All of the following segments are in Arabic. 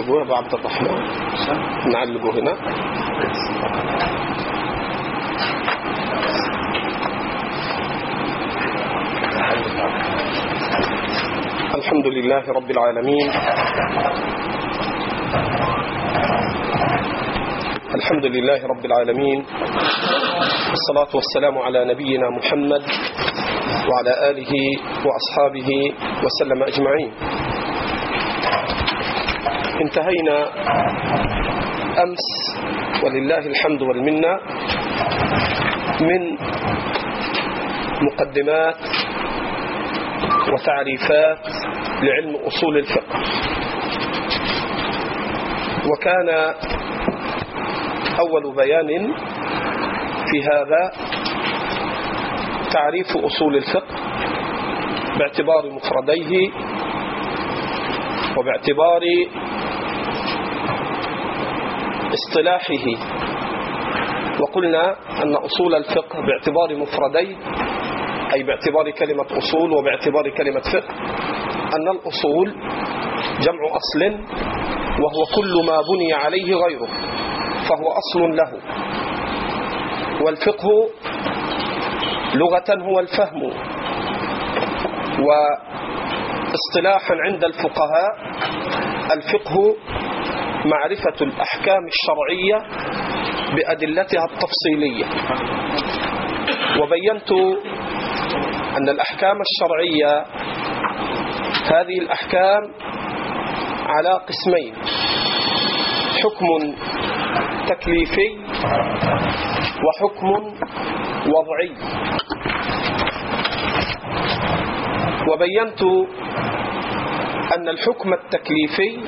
نعلقه أبو عبد الرحمن، نعلقه هنا. الحمد لله رب العالمين، الحمد لله رب العالمين، والصلاة والسلام على نبينا محمد وعلى آله وأصحابه وسلم أجمعين. انتهينا أمس ولله الحمد والمنة من مقدمات وتعريفات لعلم أصول الفقه، وكان أول بيان في هذا تعريف أصول الفقه باعتبار مفرديه وباعتبار اصطلاحه. وقلنا أن أصول الفقه باعتبار مفرديه أي باعتبار كلمة أصول وباعتبار كلمة فقه، أن الأصول جمع أصل، وهو كل ما بني عليه غيره فهو أصل له. والفقه لغة هو الفهم، واصطلاحا عند الفقهاء الفقه معرفة الأحكام الشرعية بأدلتها التفصيلية. وبينت أن الأحكام الشرعية هذه الأحكام على قسمين: حكم تكليفي وحكم وضعي. وبينت أن الحكم التكليفي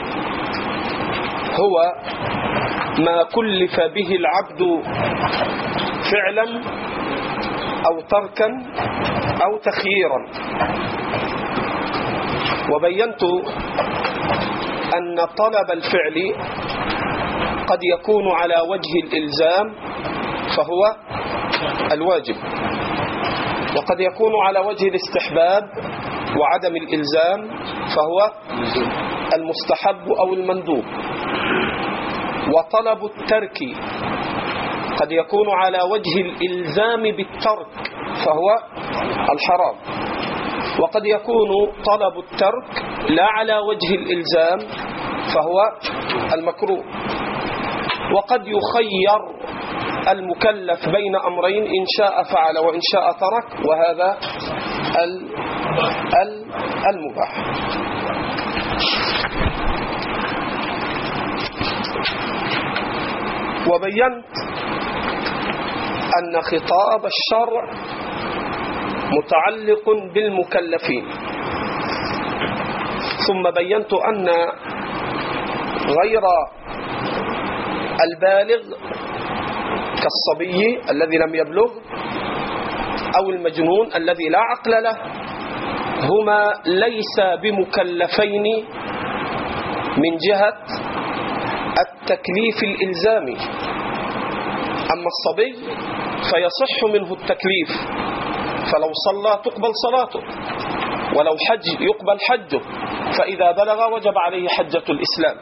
هو ما كلف به العبد فعلا أو تركا أو تخييرا. وبينت أن طلب الفعل قد يكون على وجه الإلزام فهو الواجب، وقد يكون على وجه الاستحباب وعدم الإلزام فهو المستحب أو المندوب. وطلب الترك قد يكون على وجه الإلزام بالترك فهو الحرام، وقد يكون طلب الترك لا على وجه الإلزام فهو المكروه. وقد يخير المكلف بين أمرين، إن شاء فعل وإن شاء ترك، وهذا المباح. وبينت أن خطاب الشرع متعلق بالمكلفين، ثم بينت أن غير البالغ كالصبي الذي لم يبلغ أو المجنون الذي لا عقل له هما ليس بمكلفين من جهة التكليف الإلزامي. أما الصبي فيصح منه التكليف، فلو صلى تقبل صلاته، ولو حج يقبل حجه، فإذا بلغ وجب عليه حجة الإسلام،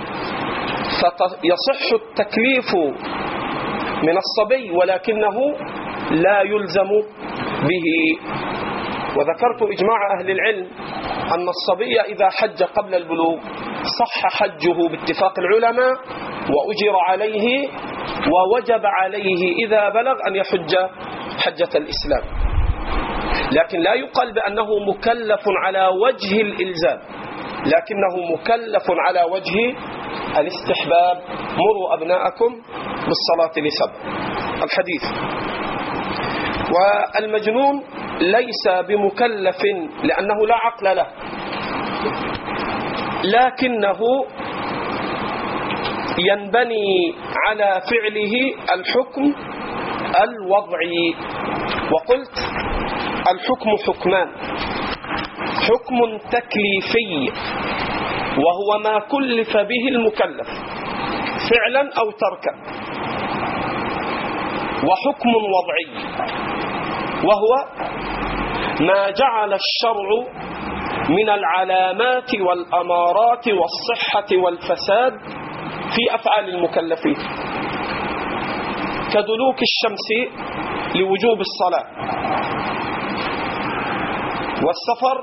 فيصح التكليف من الصبي ولكنه لا يلزم به. وذكرت إجماع أهل العلم أن الصبي إذا حج قبل البلوغ صح حجه باتفاق العلماء وأجر عليه، ووجب عليه إذا بلغ أن يحج حجة الإسلام، لكن لا يقال بأنه مكلف على وجه الإلزام، لكنه مكلف على وجه الاستحباب: مروا أبناءكم بالصلاة لسبع الحديث. والمجنون ليس بمكلف لأنه لا عقل له، لكنه ينبني على فعله الحكم الوضعي. وقلت الحكم حكمان: حكم تكليفي وهو ما كلف به المكلف فعلا أو تركا، وحكم وضعي وهو ما جعل الشرع من العلامات والأمارات والصحة والفساد في أفعال المكلفين، كدلوك الشمس لوجوب الصلاة، والسفر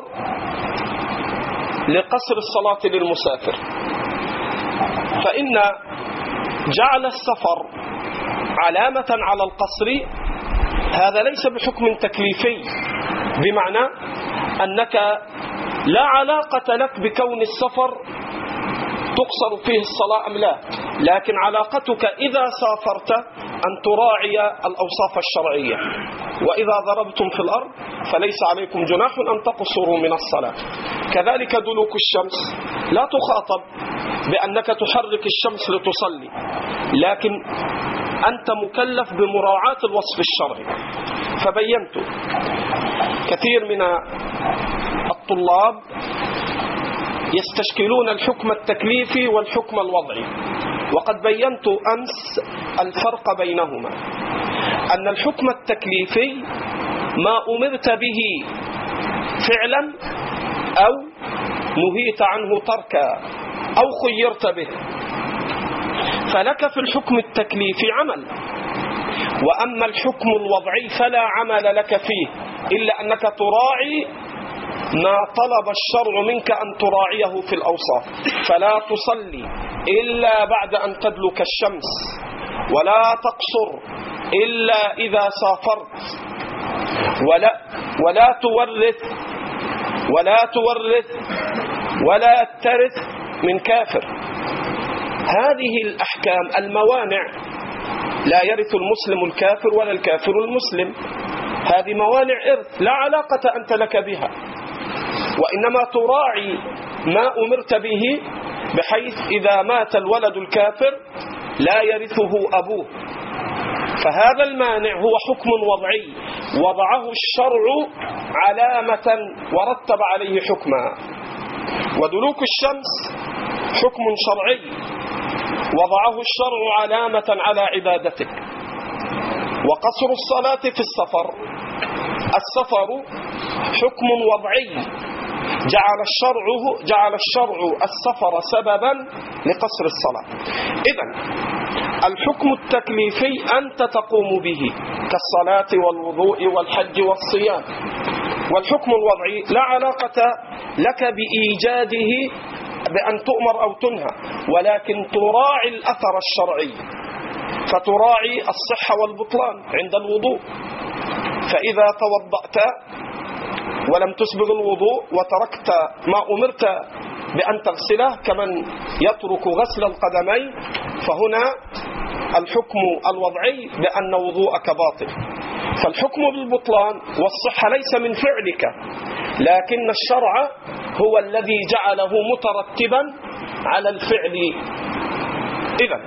لقصر الصلاة للمسافر. فإن جعل السفر علامة على القصر هذا ليس بحكم تكليفي، بمعنى أنك لا علاقة لك بكون السفر تقصر فيه الصلاة أم لا، لكن علاقتك إذا سافرت أن تراعي الأوصاف الشرعية. وإذا ضربتم في الأرض فليس عليكم جناح أن تقصروا من الصلاة. كذلك دلوك الشمس لا تخاطب بأنك تحرك الشمس لتصلي، لكن أنت مكلف بمراعاة الوصف الشرعي. فبينت كثير من الطلاب يستشكلون الحكم التكليفي والحكم الوضعي، وقد بينت أمس الفرق بينهما، أن الحكم التكليفي ما أمرت به فعلا أو نهيت عنه تركا أو خيرت به، فلك في الحكم التكليفي عمل. وأما الحكم الوضعي فلا عمل لك فيه إلا أنك تراعي ما طلب الشرع منك أن تراعيه في الأوصاف. فلا تصلي إلا بعد أن تدلك الشمس، ولا تقصر إلا إذا سافرت، ولا تورث ولا ترث من كافر. هذه الأحكام الموانع، لا يرث المسلم الكافر ولا الكافر المسلم، هذه موانع إرث لا علاقة أنت لك بها، وإنما تراعي ما أمرت به، بحيث إذا مات الولد الكافر لا يرثه أبوه. فهذا المانع هو حكم وضعي وضعه الشرع علامة ورتب عليه حكما. ودلوك الشمس حكم شرعي وضعه الشرع علامة على عبادتك. وقصر الصلاة في السفر حكم وضعي جعل الشرع السفر سببا لقصر الصلاة. إذن الحكم التكليفي أنت تقوم به كالصلاة والوضوء والحج والصيام، والحكم الوضعي لا علاقة لك بإيجاده بأن تؤمر أو تنهى، ولكن تراعي الأثر الشرعي، فتراعي الصحة والبطلان عند الوضوء. فإذا توضأت ولم تسبغ الوضوء وتركت ما أمرت بأن تغسله كمن يترك غسل القدمين، فهنا الحكم الوضعي بأن وضوءك باطل. فالحكم بالبطلان والصحة ليس من فعلك، لكن الشرع هو الذي جعله مترتبا على الفعل. إذن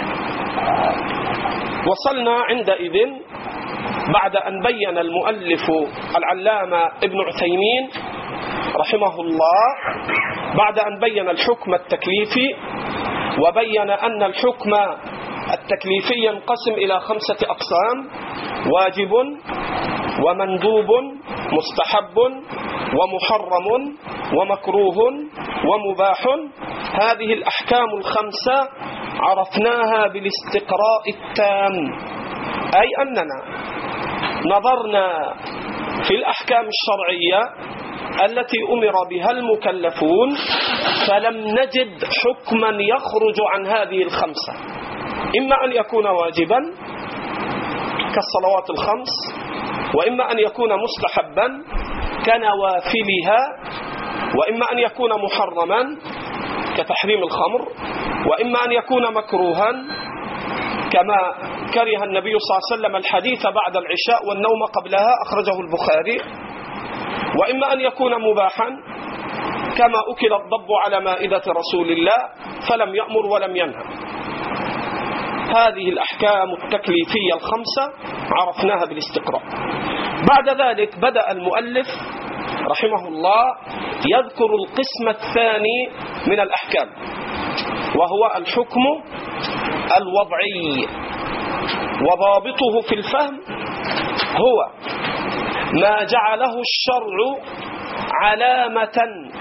وصلنا عندئذ بعد أن بين المؤلف العلامة ابن عثيمين رحمه الله، بعد أن بين الحكم التكليفي وبين أن الحكم التكليفي ينقسم إلى 5 أقسام: واجب ومندوب مستحب ومحرم ومكروه ومباح. هذه الأحكام ال5 عرفناها بالاستقراء التام، أي أننا نظرنا في الأحكام الشرعية التي أمر بها المكلفون فلم نجد حكما يخرج عن هذه ال5، إما أن يكون واجبا كالصلوات ال5، وإما أن يكون مستحبا كنوافلها، وإما أن يكون محرما كتحريم الخمر، وإما أن يكون مكروها كما كره النبي صلى الله عليه وسلم الحديث بعد العشاء والنوم قبلها، أخرجه البخاري، وإما أن يكون مباحا كما أكل الضب على مائدة رسول الله فلم يأمر ولم ينهى. هذه الأحكام التكليفية ال5 عرفناها بالاستقراء. بعد ذلك بدأ المؤلف رحمه الله يذكر القسم الثاني من الأحكام، وهو الحكم الوضعي. وضابطه في الفهم هو ما جعله الشرع علامة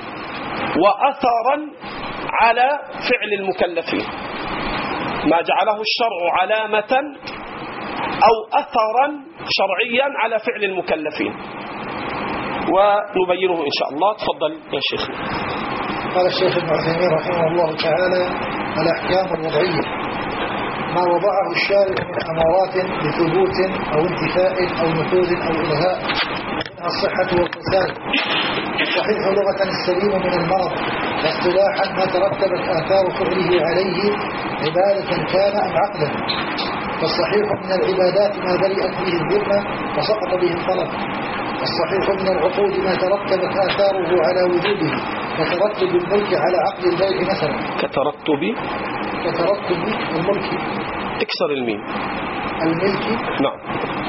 وأثرا على فعل المكلفين، ما جعله الشرع علامة أو أثرا شرعيا على فعل المكلفين، ونبينه إن شاء الله. تفضل يا شيخ. قال الشيخ ابن عثيمين رحمه الله تعالى: الأحكام الوضعية ما وضعه الشارع من أمارات بثبوت أو انتفاء أو نفوذ أو إلغاء، منها الصحة والفساد. الصحيح لغة السليم من المرض، واصطلاحا ما ترتبت آثار فعله عليه عبادة كان أم عقلا. فالصحيح من العبادات ما برئت به الذمة وسقط به الطلب. الصحيح من العقود ما ترتبت آثاره على وجوده، كترتب الملك على عقد البيع مثلا. كترتب الملك، اكسر الميم، الملك نعم،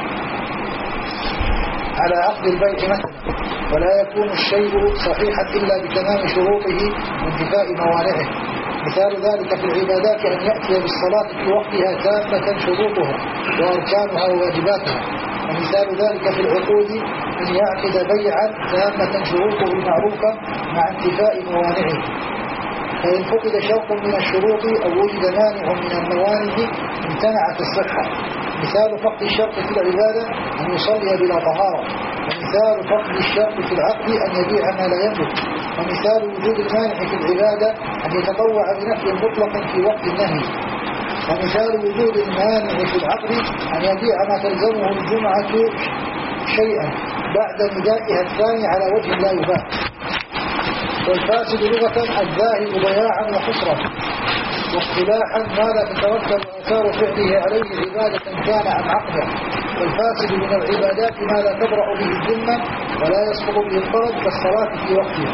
على عقد البيع مثلا. ولا يكون الشيء صحيحا إلا بتمام شروطه وانتفاء موانعه. مثال ذلك في العبادات أن يأتي بالصلاة في وقتها تامة شروطها وأركانها وواجباتها. ومثال ذلك في العقود أن يعقد بيعا تامة شروطه المعروفة مع انتفاء موانعه. فإن فقد شرط من الشروط أو وجد مانع من الموانع امتنعت الصحة. مثال فقد الشرط في العبادة أن يصلي بلا طهارة. ومثال فقد الشرط في العقد أن يبيع ما لا يملك. ومثال وجود المانع في العبادة أن يتطوع بنفي مطلقا في وقت النهي. ومثال وجود المانع في العقد أن يبيع ما تلزمه الجمعة شيئا بعد ندائها الثاني على وجه لا يباع. والفاسد لغة الذاهب ضياعا وخسرا، واصطلاحا ما لا تترتب آثار فعله عليه عبادة كان أم عقدا. والفاسد من العبادات ما لا تبرأ به الذمة ولا يسقط به الطلب، كالصلاة في وقتها،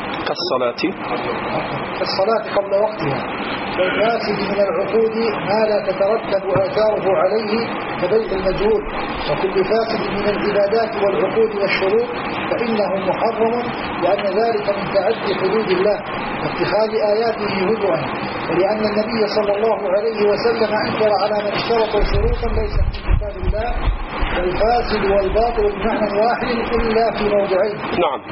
كالصلاة قبل وقتها. والفاسد من العقود ما لا تترتب آثاره عليه كبيع المجهول. وكل فاسد من العبادات والعقود والشروط فإنه محرم، لأن ذلك من تعدي حدود الله واتخاذ آياته هزوا، ولأن النبي صلى الله عليه وسلم أنكر على من اشترط شروطا ليس في كتاب الله. والفاسد والباطل بمعنى واحد إلا في موضعين. نعم.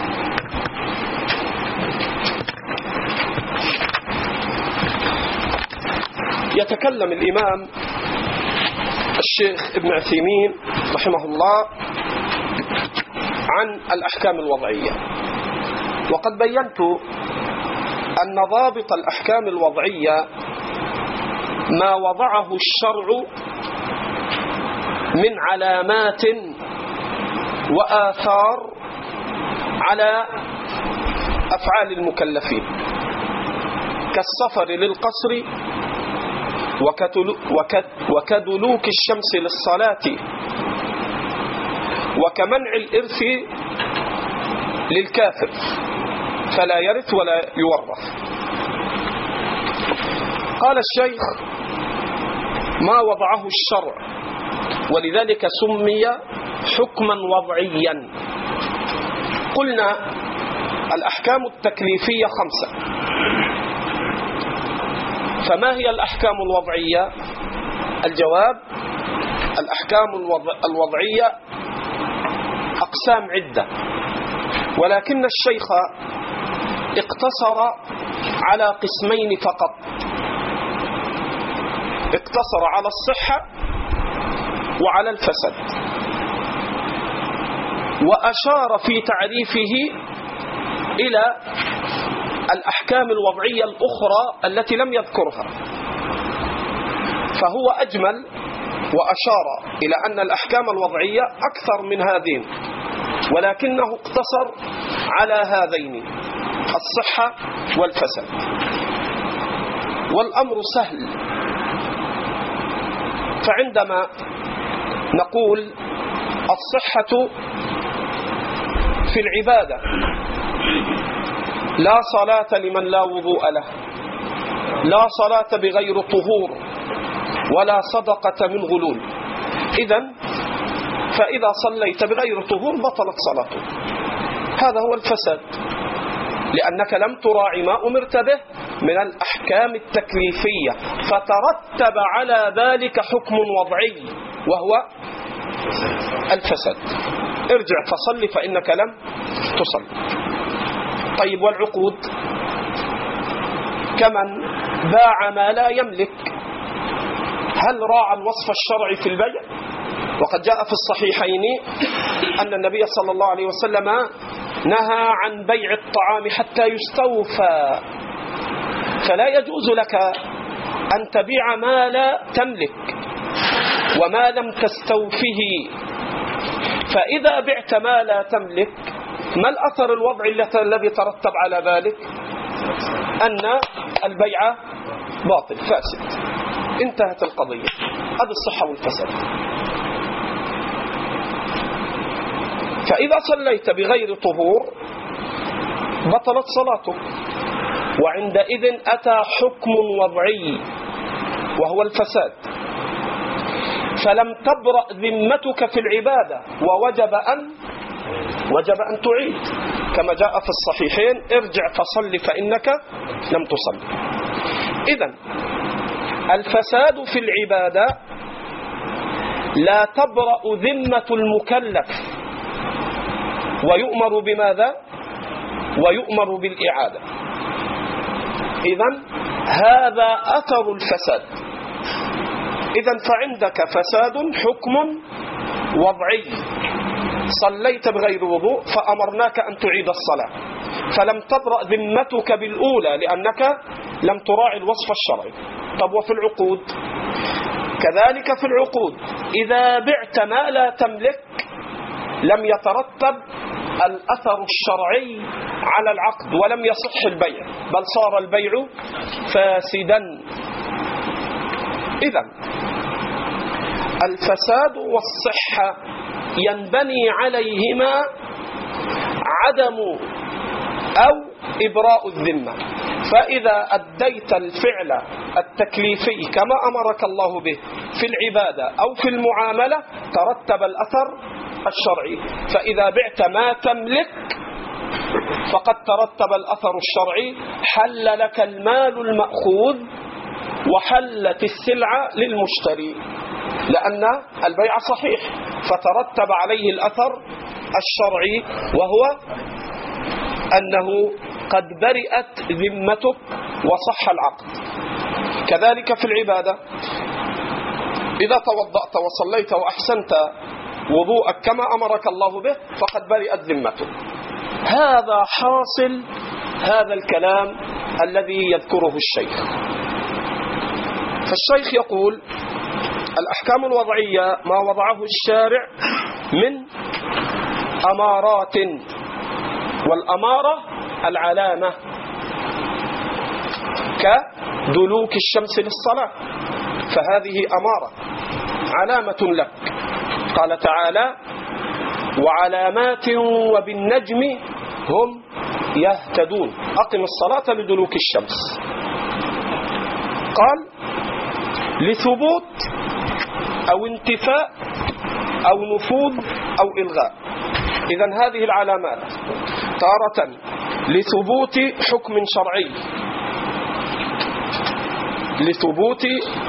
يتكلم الإمام الشيخ ابن عثيمين رحمه الله عن الأحكام الوضعية، وقد بينت أن ضابط الأحكام الوضعية ما وضعه الشرع من علامات وآثار على أفعال المكلفين، كالسفر للقصر وكدلوك الشمس للصلاة، وكمنع الإرث للكافر فلا يرث ولا يورث. قال الشيخ: ما وضعه الشرع، ولذلك سمي حكما وضعيا. قلنا الأحكام التكليفية 5. فما هي الأحكام الوضعية؟ الجواب: الأحكام الوضعية أقسام عدة، ولكن الشيخ اقتصر على قسمين فقط، اقتصر على الصحة وعلى الفساد، وأشار في تعريفه إلى الأحكام الوضعية الأخرى التي لم يذكرها، فهو أجمل وأشار إلى أن الأحكام الوضعية أكثر من هذين، ولكنه اقتصر على هذين: الصحة والفساد. والأمر سهل، فعندما نقول الصحة في العبادة: لا صلاة لمن لا وضوء له، لا صلاة بغير طهور، ولا صدقة من غلول. إذن فإذا صليت بغير طهور بطلت صلاته. هذا هو الفساد، لأنك لم تراعي ما أمرت به من الأحكام التكليفية، فترتب على ذلك حكم وضعي وهو الفساد. ارجع فصلي فإنك لم تصل. طيب والعقود؟ كمن باع ما لا يملك، هل راعى الوصف الشرعي في البيع؟ وقد جاء في الصحيحين أن النبي صلى الله عليه وسلم نهى عن بيع الطعام حتى يستوفى، فلا يجوز لك أن تبيع ما لا تملك وما لم تستوفه. فإذا بعت ما لا تملك، ما الأثر الوضعي الذي ترتب على ذلك؟ أن البيع باطل فاسد، انتهت القضية. هذه الصحة والفساد. فإذا صليت بغير طهور بطلت صلاتك، وعندئذ أتى حكم وضعي وهو الفساد، فلم تبرأ ذمتك في العبادة ووجب أن تعيد، كما جاء في الصحيحين: ارجع فصل فإنك لم تصل. إذن الفساد في العبادة لا تبرأ ذمة المكلف، ويؤمر بماذا؟ ويؤمر بالإعادة. إذن هذا أثر الفساد. إذن فعندك فساد حكم وضعي، صليت بغير وضوء فأمرناك أن تعيد الصلاة، فلم تبرأ ذمتك بالأولى لأنك لم تراعي الوصف الشرعي. طب وفي العقود؟ كذلك في العقود إذا بعت ما لا تملك لم يترتب الأثر الشرعي على العقد ولم يصح البيع، بل صار البيع فاسدا. إذن الفساد والصحة ينبني عليهما عدم أو إبراء الذمة. فإذا أديت الفعل التكليفي كما أمرك الله به في العبادة أو في المعاملة ترتب الأثر الشرعي. فإذا بعت ما تملك فقد ترتب الأثر الشرعي، حل لك المال المأخوذ وحلت السلعة للمشتري، لأن البيع صحيح فترتب عليه الأثر الشرعي، وهو أنه قد برئت ذمتك وصح العقد. كذلك في العبادة إذا توضأت وصليت وأحسنت وضوءك كما أمرك الله به فقد برئت ذمتك. هذا حاصل هذا الكلام الذي يذكره الشيخ. فالشيخ يقول: الأحكام الوضعية ما وضعه الشارع من أمارات، والأمارة العلامة كدلوك الشمس للصلاة، فهذه أمارة علامة لك. قال تعالى: وعلامات وبالنجم هم يهتدون، أقم الصلاة لدلوك الشمس. قال: لثبوت أو انتفاء أو نفوذ أو إلغاء. إذن هذه العلامات تارة لثبوت حكم شرعي، لثبوت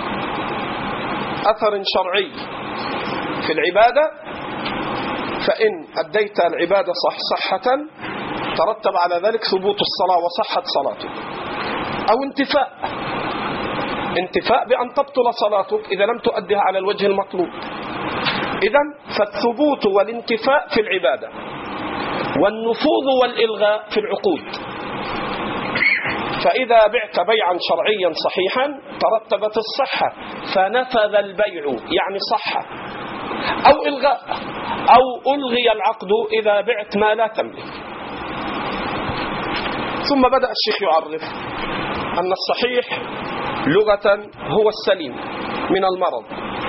أثر شرعي في العبادة، فإن أديت العبادة صحة ترتب على ذلك ثبوت الصلاة وصحة صلاتك، أو انتفاء بأن تبطل صلاتك إذا لم تؤديها على الوجه المطلوب. إذن فالثبوت والانتفاء في العبادة، والنفوذ والإلغاء في العقود. فإذا بعت بيعا شرعيا صحيحا ترتبت الصحة، فنفذ البيع يعني صح، أو إلغاء أو ألغي العقد إذا بعت ما لا تملك. ثم بدأ الشيخ يعرف أن الصحيح لغة هو السليم من المرض،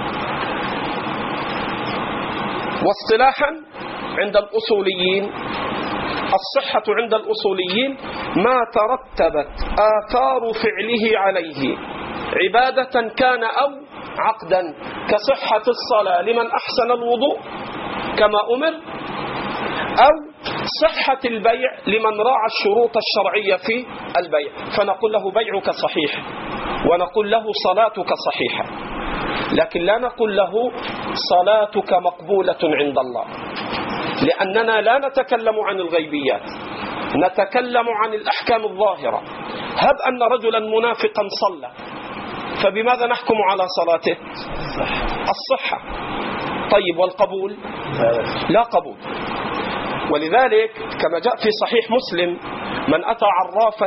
واصطلاحا عند الأصوليين الصحة عند الأصوليين ما ترتبت آثار فعله عليه عبادة كان أو عقدا، كصحة الصلاة لمن أحسن الوضوء كما أمر، أو صحة البيع لمن راعى الشروط الشرعية في البيع، فنقول له بيعك صحيح ونقول له صلاتك صحيحة، لكن لا نقول له صلاتك مقبولة عند الله، لأننا لا نتكلم عن الغيبيات، نتكلم عن الأحكام الظاهرة. هب أن رجلا منافقا صلى، فبماذا نحكم على صلاته؟ الصحة. طيب والقبول؟ لا قبول. ولذلك كما جاء في صحيح مسلم: من أتى عرافا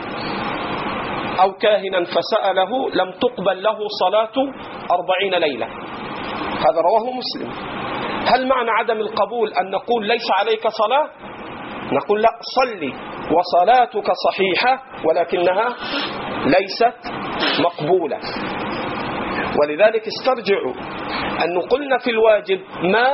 أو كاهنا فسأله لم تقبل له صلاة 40 ليلة. هذا رواه مسلم. هل معنى عدم القبول أن نقول ليس عليك صلاة؟ نقول لا، صلي وصلاتك صحيحة ولكنها ليست مقبولة. ولذلك استرجعوا أن قلنا في الواجب ما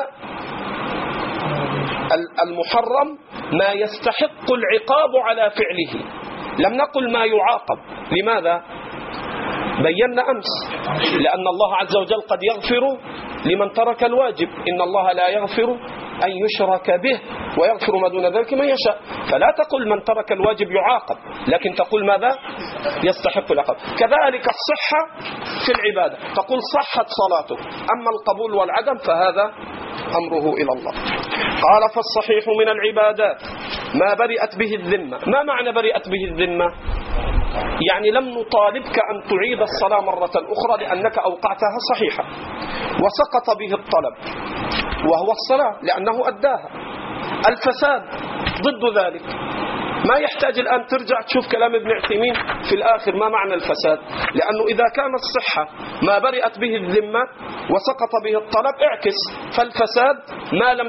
المحرم ما يستحق العقاب على فعله، لم نقل ما يعاقب. لماذا؟ بينا أمس لأن الله عز وجل قد يغفر لمن ترك الواجب، إن الله لا يغفر أن يشرك به ويغفر ما دون ذلك من يشاء. فلا تقل من ترك الواجب يعاقب، لكن تقول ماذا؟ يستحق العقاب. كذلك الصحة في العبادة، تقول صحت صلاته، أما القبول والعدم فهذا أمره إلى الله. قال: فالصحيح من العبادات ما برئت به الذمة. ما معنى برئت به الذمة؟ يعني لم نطالبك أن تعيد الصلاة مرة أخرى لأنك أوقعتها صحيحة، وسقط به الطلب وهو الصلاة لأنه أداها. الفساد ضد ذلك، ما يحتاج الآن ترجع تشوف كلام ابن عثيمين في الآخر ما معنى الفساد، لأنه إذا كان الصحة ما برئت به الذمة وسقط به الطلب اعكس، فالفساد ما لم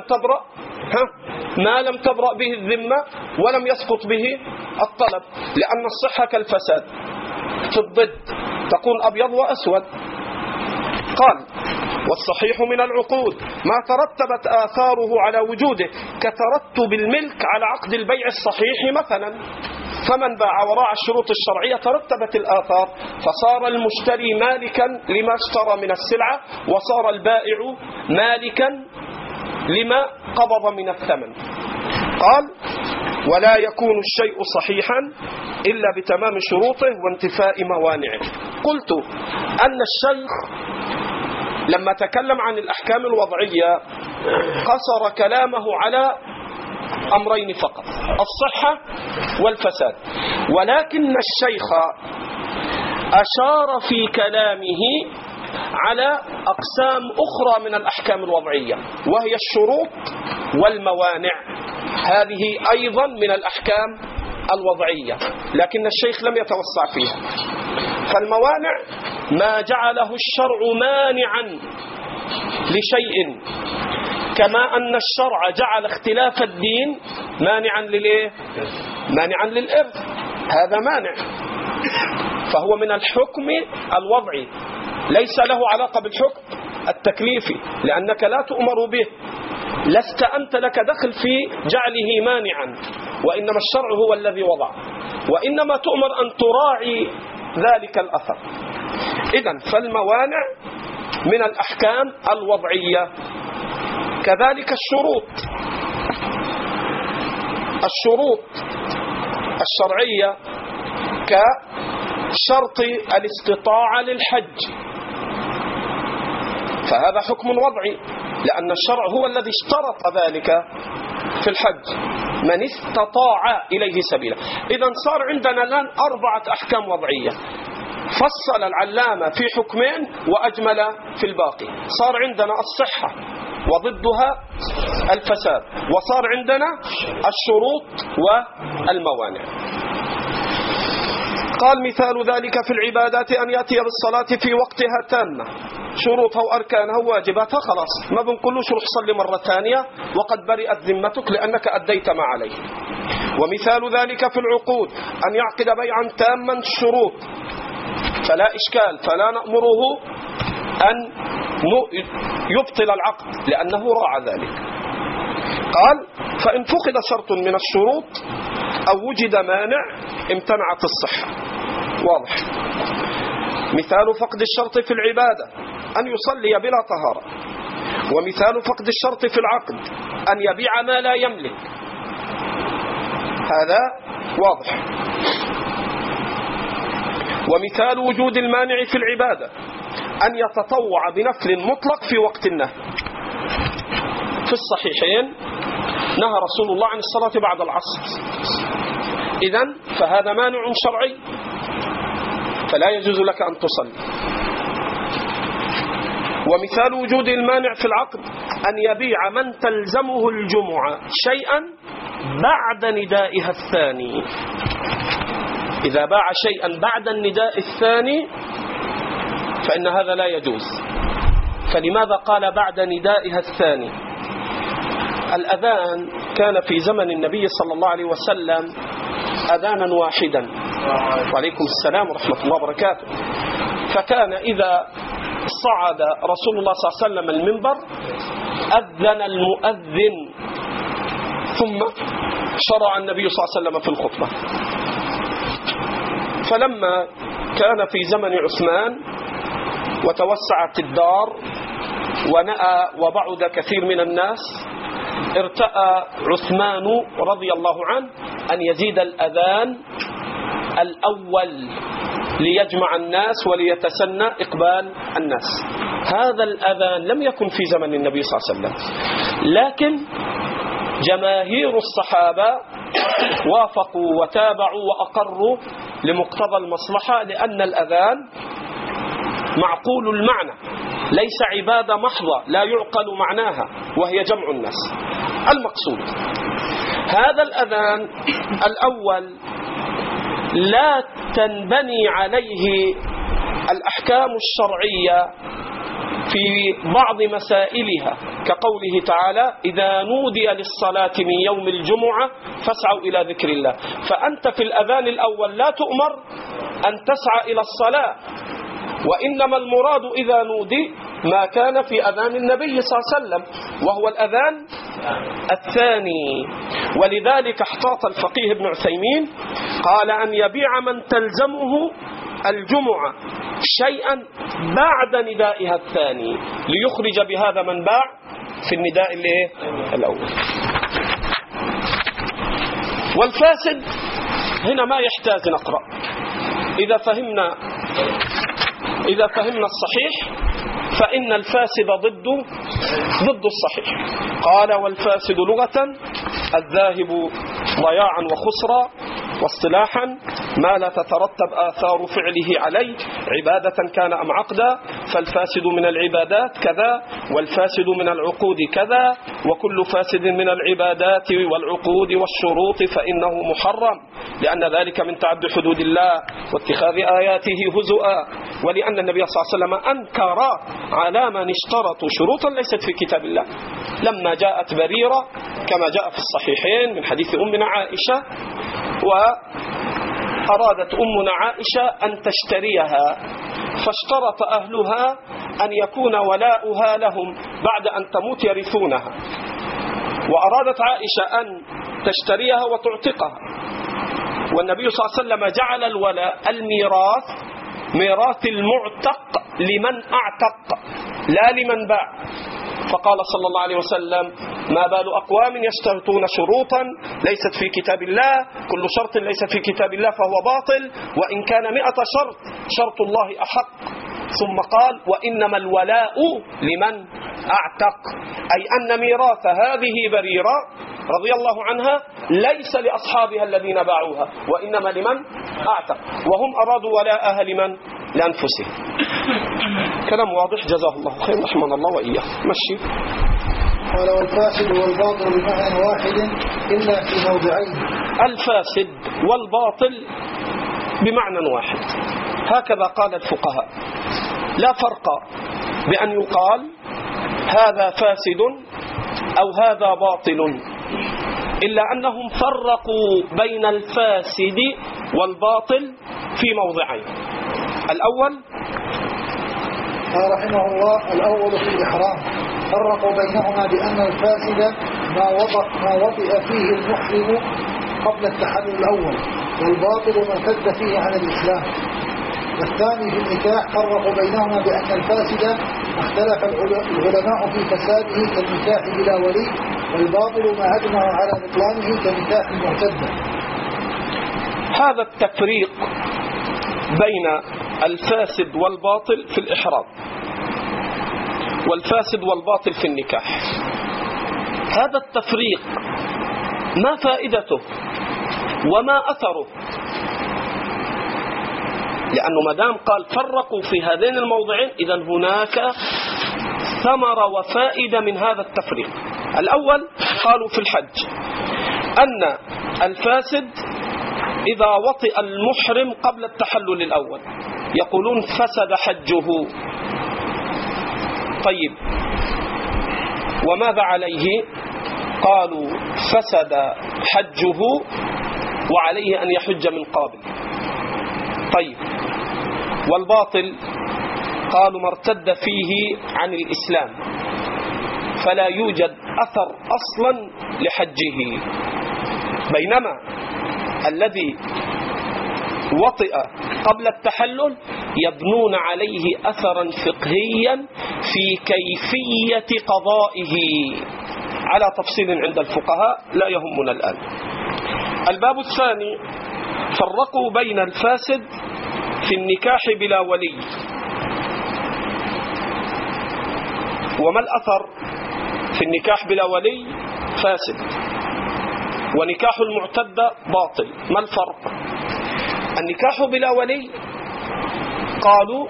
تبرأ به الذمة ولم يسقط به الطلب، لأن الصحة كالفساد في الضد، تكون أبيض وأسود. قال: والصحيح من العقود ما ترتبت آثاره على وجوده كترتب الملك على عقد البيع الصحيح مثلا، فمن باع وراء الشروط الشرعية ترتبت الآثار، فصار المشتري مالكا لما اشترى من السلعة، وصار البائع مالكا لما قبض من الثمن. قال: ولا يكون الشيء صحيحا إلا بتمام شروطه وانتفاء موانعه. قلت أن الشيخ لما تكلم عن الأحكام الوضعية قصر كلامه على أمرين فقط: الصحة والفساد، ولكن الشيخ أشار في كلامه على أقسام أخرى من الأحكام الوضعية، وهي الشروط والموانع. هذه أيضا من الأحكام الوضعية، لكن الشيخ لم يتوسع فيها. فالموانع ما جعله الشرع مانعا لشيء، كما أن الشرع جعل اختلاف الدين مانعا للإيه؟ مانعا للإرث. هذا مانع، فهو من الحكم الوضعي، ليس له علاقة بالحكم التكليفي، لأنك لا تؤمر به، لست أنت لك دخل في جعله مانعا، وإنما الشرع هو الذي وضع، وإنما تؤمر أن تراعي ذلك الأثر. إذن فالموانع من الأحكام الوضعية. كذلك الشروط الشرعية كشرط الاستطاعة للحج، فهذا حكم وضعي، لأن الشرع هو الذي اشترط ذلك في الحج: من استطاع إليه سبيلا. إذن صار عندنا الآن 4 أحكام وضعية، فصل العلامة في حكمين وأجمل في الباقي. صار عندنا الصحة وضدها الفساد، وصار عندنا الشروط والموانع. قال: مثال ذلك في العبادات أن يأتي بالصلاة في وقتها تامة، شروطها وأركانها وواجباتها، خلاص ما بنقولوش روح صلي مرة ثانية وقد برئت ذمتك لأنك أديت ما عليه. ومثال ذلك في العقود أن يعقد بيعا تاما الشروط، فلا إشكال، فلا نأمره أن يبطل العقد لأنه راعى ذلك. قال: فإن فقد شرط من الشروط أو وجد مانع امتنعت الصحة. واضح. مثال فقد الشرط في العبادة أن يصلي بلا طهارة، ومثال فقد الشرط في العقد أن يبيع ما لا يملك. هذا واضح. ومثال وجود المانع في العبادة أن يتطوع بنفل مطلق في وقت النهي. في الصحيحين نهى رسول الله عن الصلاة بعد العصر، إذن فهذا مانع شرعي فلا يجوز لك أن تصلي. ومثال وجود المانع في العقد أن يبيع من تلزمه الجمعة شيئا بعد ندائها الثاني. إذا باع شيئا بعد النداء الثاني فإن هذا لا يجوز. فلماذا قال بعد ندائها الثاني؟ الأذان كان في زمن النبي صلى الله عليه وسلم أذانا واحدا، وعليكم السلام ورحمة الله وبركاته. فكان إذا صعد رسول الله صلى الله عليه وسلم المنبر أذن المؤذن، ثم شرع النبي صلى الله عليه وسلم في الخطبة. فلما كان في زمن عثمان وتوسعت الدار ونأى وبعد كثير من الناس، ارتأى عثمان رضي الله عنه أن يزيد الأذان الأول ليجمع الناس وليتسنى إقبال الناس. هذا الأذان لم يكن في زمن النبي صلى الله عليه وسلم، لكن جماهير الصحابة وافقوا وتابعوا وأقروا لمقتضى المصلحة، لأن الأذان معقول المعنى، ليس عبادة محضة لا يعقل معناها وهي جمع الناس. المقصود هذا الأذان الأول لا تنبني عليه الأحكام الشرعية في بعض مسائلها، كقوله تعالى إذا نودي للصلاة من يوم الجمعة فاسعوا إلى ذكر الله. فأنت في الأذان الأول لا تؤمر أن تسعى إلى الصلاة، وإنما المراد إذا نودي ما كان في أذان النبي صلى الله عليه وسلم وهو الأذان الثاني. ولذلك احتاط الفقيه ابن عثيمين قال أن يبيع من تلزمه الجمعة شيئا بعد ندائها الثاني ليخرج بهذا من باع في النداء الأول. والفاسد هنا ما يحتاج نقرأ، إذا فهمنا الصحيح فإن الفاسد ضد الصحيح. قال والفاسد لغة الذاهب ضياعا وخسرا، واصطلاحا ما لا تترتب آثار فعله عليه عبادة كان أم عقدا، فالفاسد من العبادات كذا، والفاسد من العقود كذا، وكل فاسد من العبادات والعقود والشروط فإنه محرم، لأن ذلك من تعدي حدود الله واتخاذ آياته هزؤا، ولأن النبي صلى الله عليه وسلم أنكر على من اشترطوا شروطا ليست في كتاب الله. لما جاءت بريرة كما جاء في الصحيحين من حديث أمنا عائشة، وأرادت أمنا عائشة أن تشتريها، فاشترط أهلها أن يكون ولاؤها لهم بعد أن تموت يرثونها، وأرادت عائشة أن تشتريها وتعتقها، والنبي صلى الله عليه وسلم جعل الولاء ميراث المعتق لمن أعتق لا لمن باع. فقال صلى الله عليه وسلم ما بال أقوام يشترطون شروطا ليست في كتاب الله، كل شرط ليس في كتاب الله فهو باطل، وإن كان 100 شرط شرط الله أحق. ثم قال وإنما الولاء لمن أعتق، أي أن ميراث هذه بريرة رضي الله عنها ليس لأصحابها الذين باعوها، وإنما لمن أعتق، وهم أرادوا ولاءها لمن؟ لأنفسهم. كلام واضح جزاه الله خير رحمنا الله وإياه. مشي. قال والفاسد والباطل بمعنى واحد إلا في موضعين. الفاسد والباطل بمعنى واحد، هكذا قال الفقهاء، لا فرق بأن يقال هذا فاسد أو هذا باطل، إلا أنهم فرقوا بين الفاسد والباطل في موضعين. الأول قال رحمه الله الأول في الإحرام فرقوا بينهما بأن الفاسد ما وطئ فيه المحرم قبل التحلل الأول، والباطل ما فد فيه عن الإسلام. والثاني في النكاح فرقوا بينهما بأن الفاسد اختلف العلماء في فساده كالنكاح بلا ولي، والباطل ما أجمعوا على بطلانه كنكاح المعتدة. هذا التفريق بين الفاسد والباطل في الإحرام والفاسد والباطل في النكاح. هذا التفريق ما فائدته وما أثره؟ لأنه مدام قال فرقوا في هذين الموضعين، إذن هناك ثمرة وفائدة من هذا التفريق. الأول قالوا في الحج أن الفاسد إذا وطئ المحرم قبل التحلل الأول يقولون فسد حجه. طيب وماذا عليه؟ قالوا فسد حجه وعليه أن يحج من قابل. طيب والباطل قالوا ما ارتد فيه عن الإسلام فلا يوجد أثر أصلا لحجه، بينما الذي وطئ قبل التحلل يبنون عليه أثرا فقهيا في كيفية قضائه على تفصيل عند الفقهاء لا يهمنا الآن. الباب الثاني فرقوا بين الفاسد في النكاح بلا ولي. وما الأثر في النكاح بلا ولي؟ فاسد. ونكاح المعتدة باطل. ما الفرق؟ النكاح بلا ولي قالوا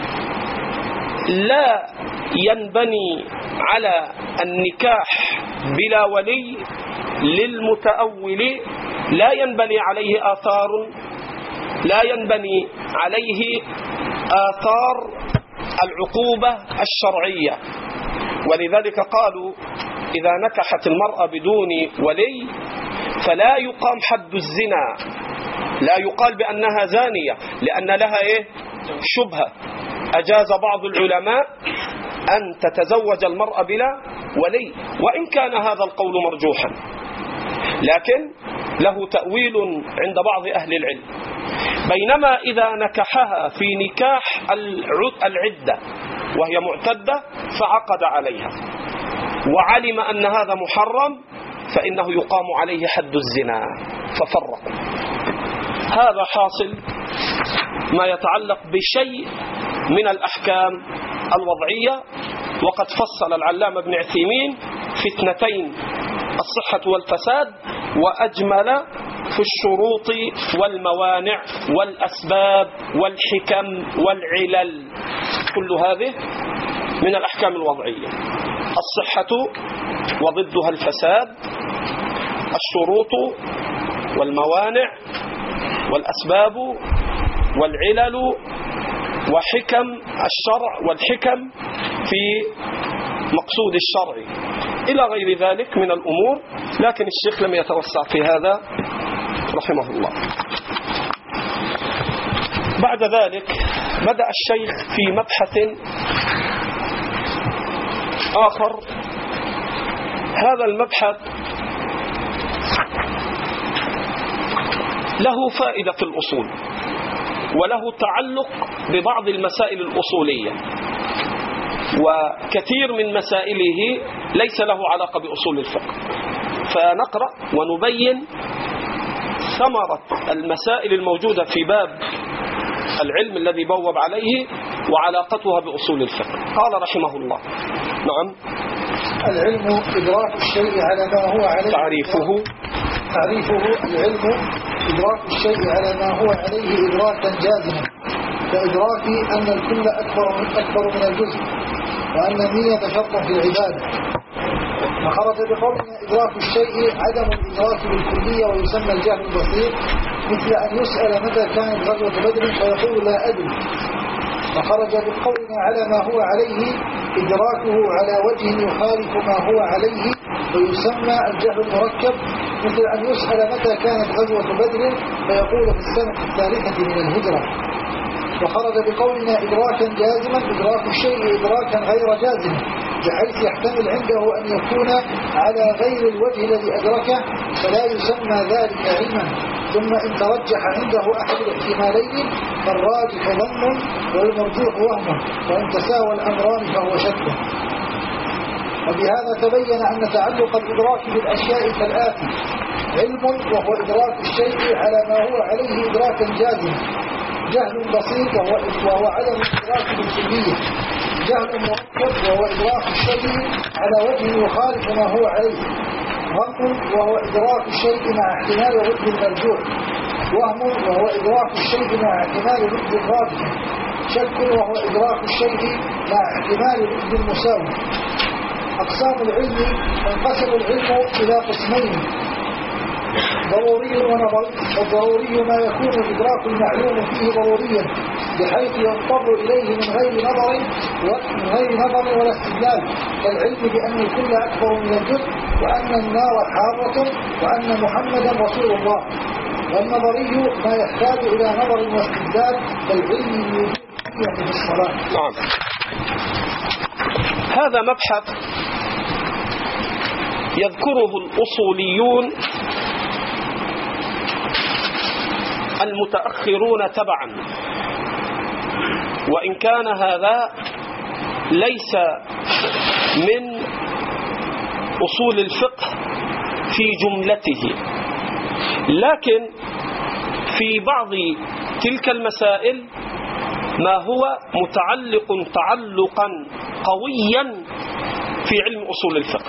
لا ينبني على النكاح بلا ولي للمتأول، لا ينبني عليه آثار، لا ينبني عليه آثار العقوبة الشرعية. ولذلك قالوا إذا نكحت المرأة بدون ولي فلا يقام حد الزنا، لا يقال بأنها زانية لأن لها شبهة. أجاز بعض العلماء أن تتزوج المرأة بلا ولي، وإن كان هذا القول مرجوحا لكن له تأويل عند بعض أهل العلم. بينما إذا نكحها في نكاح العدة وهي معتدة فعقد عليها وعلم أن هذا محرم فإنه يقام عليه حد الزنا، ففرقوا. هذا حاصل ما يتعلق بشيء من الأحكام الوضعية. وقد فصل العلامة ابن عثيمين في اثنتين الصحة والفساد، وأجمل في الشروط والموانع والأسباب والحكم والعلل. كل هذه من الأحكام الوضعية: الصحة وضدها الفساد، الشروط والموانع والأسباب والعلل، وحكم الشرع والحكم في مقصود الشرع إلى غير ذلك من الأمور. لكن الشيخ لم يتوسع في هذا رحمه الله. بعد ذلك بدأ الشيخ في مبحث آخر. هذا المبحث له فائدة في الأصول وله تعلق ببعض المسائل الأصولية، وكثير من مسائله ليس له علاقة بأصول الفقه. فنقرأ ونبين ثمرة المسائل الموجودة في باب العلم الذي بوب عليه وعلاقتها بأصول الفقه. قال رحمه الله: نعم. العلم إدراك الشيء على ما هو عليه. تعريفه العلم إدراك الشيء على ما هو عليه إدراكا جازما، كإدراك أن الكل أكبر من الجزء، وأن النية شرط في العبادة. وخرج بقولنا إدراك الشيء عدم الإدراك بالكلية ويسمى الجهل البسيط، مثل أن يسأل متى كانت غزوة بدر فيقول لا أدري. وخرج بقولنا على ما هو عليه إدراكه على وجه يخالف ما هو عليه ويسمى الجهل المركب، مثل أن يسأل متى كانت غزوة بدر فيقول في السنة الثالثة من الهجرة. وخرج بقولنا إدراكا جازما إدراك الشيء إدراكا غير جازم، بحيث يحتمل عنده أن يكون على غير الوجه الذي أدركه فلا يسمى ذلك علما. ثم إن ترجح عنده أحد الاحتمالين فالراجح ظن والمرجوح وهم، وإن تساوى الأمران فهو شك. وبهذا تبين أن تعلق الإدراك بالأشياء كالآتي: علم وهو إدراك الشيء على ما هو عليه إدراكا جازما، جهل بسيط وهو عدم الإدراك بالكلية، جهل مركب وهو إدراك الشيء على وجه يخالف ما هو عليه. غم وهو إدراك الشيء مع احتمال ضد المرجوع. وهم وهو إدراك الشيء مع احتمال ضد الراجح. شك وهو إدراك الشيء مع احتمال ضد المساوي. أقسام العلم: انقسم العلم إلى قسمين: ضروري ونظري. الضروري ما يكون إدراك المعلوم فيه ضروريا بحيث ينضر إليه من غير نظر ولا استدلال، كالعلم بأن الكل أكبر من الجزء، وأن النار حارة، وأن محمدا رسول الله. والنظري ما يحتاج إلى نظر واستدلال، كالعلم في الصلاة. نعم. هذا مبحث يذكره الأصوليون المتأخرون تبعا، وإن كان هذا ليس من أصول الفقه في جملته، لكن في بعض تلك المسائل ما هو متعلق تعلقا قويا في علم أصول الفقه.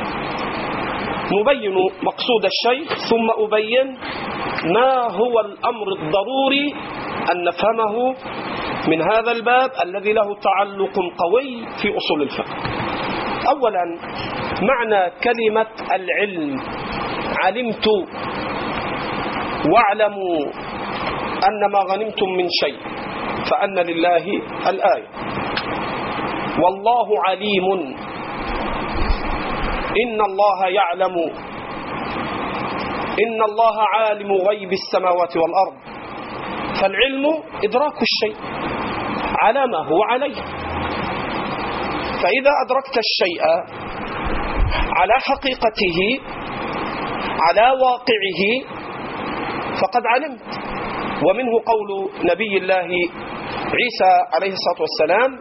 نبين مقصود الشيخ ثم أبين ما هو الأمر الضروري أن نفهمه من هذا الباب الذي له تعلق قوي في أصول الفقه. أولا، معنى كلمة العلم: علمت واعلموا أن ما غنمتم من شيء فأن لله الآية، والله عليم، إن الله يعلم، إن الله عالم غيب السماوات والأرض. فالعلم إدراك الشيء على ما هو عليه. فإذا أدركت الشيء على حقيقته على واقعه فقد علمت. ومنه قول نبي الله عيسى عليه الصلاة والسلام: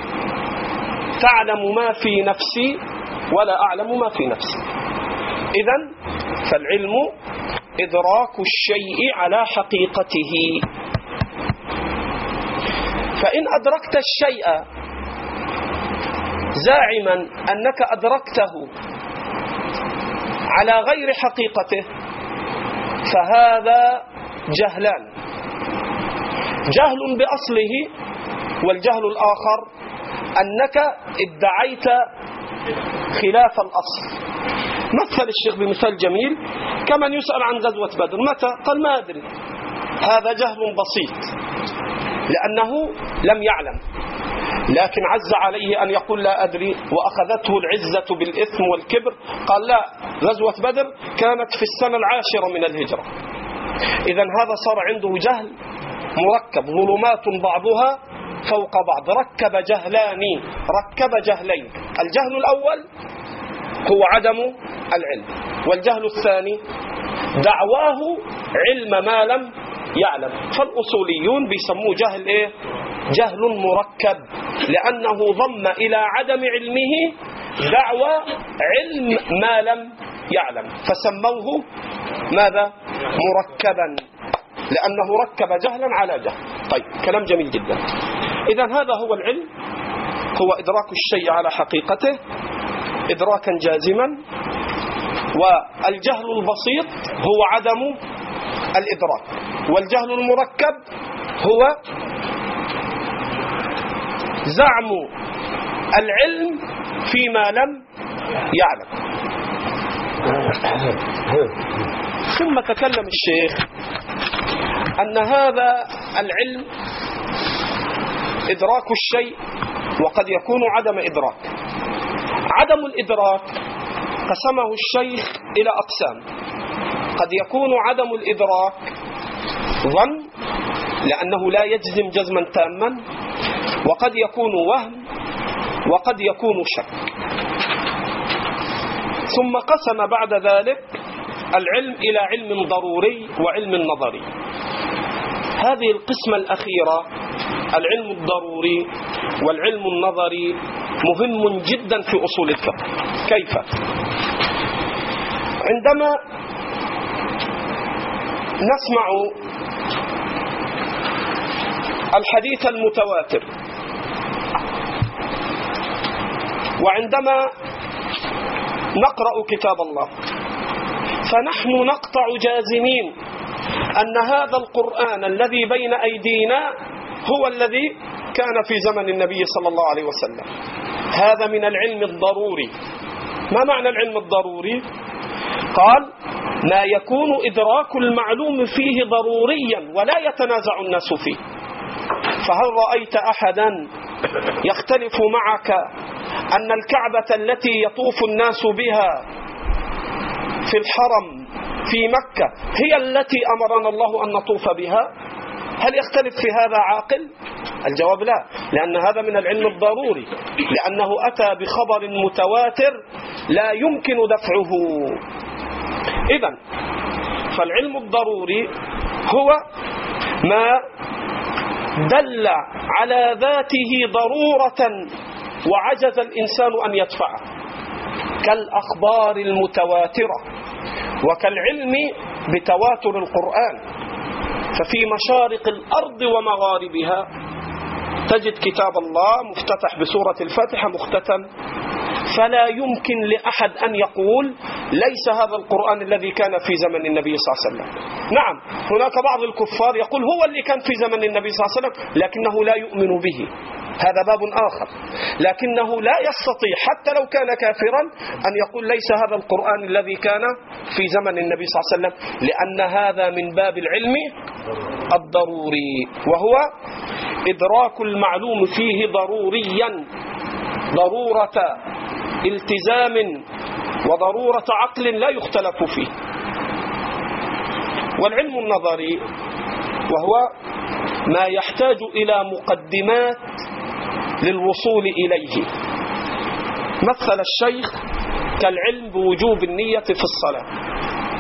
تعلم ما في نفسي ولا أعلم ما في نفسي. إذن فالعلم إدراك الشيء على حقيقته. فإن أدركت الشيء زاعما أنك أدركته على غير حقيقته فهذا جهلان: جهل بأصله، والجهل الآخر أنك ادعيت خلاف الأصل. مثل الشيخ بمثال جميل: كمن يسأل عن غزوة بدر متى؟ قال ما أدري. هذا جهل بسيط لأنه لم يعلم، لكن عز عليه أن يقول لا أدري، وأخذته العزة بالإثم والكبر، قال لا، غزوة بدر كانت في السنة 10 من الهجرة. إذن هذا صار عنده جهل مركب، ظلمات بعضها فوق بعض، ركب جهلان، ركب جهلين. الجهل الأول هو عدم العلم، والجهل الثاني دعواه علم ما لم يعلم. فالأصوليون بيسموه جهل إيه؟ جهل مركب، لأنه ضم إلى عدم علمه دعوى علم ما لم يعلم، فسموه ماذا؟ مركبا، لأنه ركب جهلا على جهل. طيب، كلام جميل جدا. إذن هذا هو العلم، هو إدراك الشيء على حقيقته إدراكا جازما. والجهل البسيط هو عدم الإدراك، والجهل المركب هو زعم العلم فيما لم يعلم. ثم تكلم الشيخ أن هذا العلم إدراك الشيء وقد يكون عدم إدراك. عدم الإدراك قسمه الشيخ إلى أقسام: قد يكون عدم الإدراك ظن لأنه لا يجزم جزما تاما، وقد يكون وهم، وقد يكون شك. ثم قسم بعد ذلك العلم إلى علم ضروري وعلم نظري. هذه القسمة الأخيرة، العلم الضروري والعلم النظري، مهم جدا في أصول الفقه. كيف؟ عندما نسمع الحديث المتواتر وعندما نقرأ كتاب الله فنحن نقطع جازمين أن هذا القرآن الذي بين أيدينا هو الذي كان في زمن النبي صلى الله عليه وسلم. هذا من العلم الضروري. ما معنى العلم الضروري؟ قال: ما يكون إدراك المعلوم فيه ضروريا ولا يتنازع الناس فيه. فهل رأيت أحدا يختلف معك أن الكعبة التي يطوف الناس بها في الحرم في مكة هي التي أمرنا الله أن نطوف بها؟ هل يختلف في هذا عاقل؟ الجواب لا، لأن هذا من العلم الضروري، لأنه أتى بخبر متواتر لا يمكن دفعه. إذن فالعلم الضروري هو ما دل على ذاته ضرورة وعجز الإنسان أن يدفعه، كالأخبار المتواترة وكالعلم بتواتر القرآن. ففي مشارق الأرض ومغاربها تجد كتاب الله مفتتح بسورة الفاتحة مختتم، فلا يمكن لأحد أن يقول ليس هذا القرآن الذي كان في زمن النبي صلى الله عليه وسلم. نعم، هناك بعض الكفار يقول هو اللي كان في زمن النبي صلى الله عليه وسلم لكنه لا يؤمن به، هذا باب آخر، لكنه لا يستطيع حتى لو كان كافرا أن يقول ليس هذا القرآن الذي كان في زمن النبي صلى الله عليه وسلم، لأن هذا من باب العلم الضروري، وهو إدراك المعلوم فيه ضروريا ضرورة التزام وضرورة عقل لا يختلف فيه. والعلم النظري وهو ما يحتاج إلى مقدمات للوصول إليه. مثل الشيخ كالعلم بوجوب النية في الصلاة،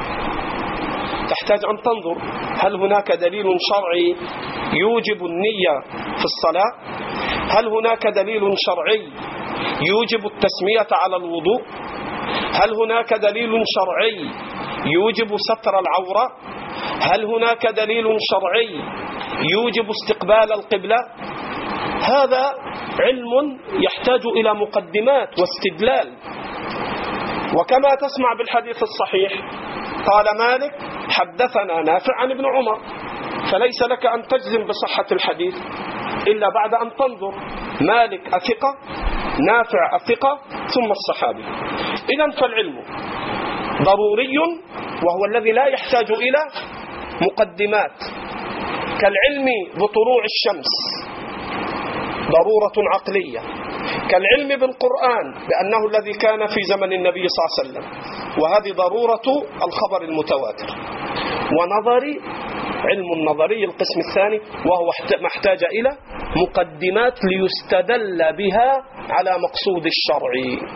تحتاج أن تنظر هل هناك دليل شرعي يوجب النية في الصلاة؟ هل هناك دليل شرعي يوجب التسمية على الوضوء؟ هل هناك دليل شرعي يوجب ستر العورة؟ هل هناك دليل شرعي يوجب استقبال القبلة؟ هذا علم يحتاج إلى مقدمات واستدلال. وكما تسمع بالحديث الصحيح قال مالك حدثنا نافع عن ابن عمر، فليس لك أن تجزم بصحة الحديث إلا بعد أن تنظر مالك أثقة، نافع أثقة، ثم الصحابي. إذن فالعلم ضروري وهو الذي لا يحتاج إلى مقدمات، كالعلم بطلوع الشمس ضرورة عقلية، كالعلم بالقرآن بأنه الذي كان في زمن النبي صلى الله عليه وسلم، وهذه ضرورة الخبر المتواتر. ونظري علم النظري القسم الثاني وهو محتاج إلى مقدمات ليستدل بها على مقصود الشرع.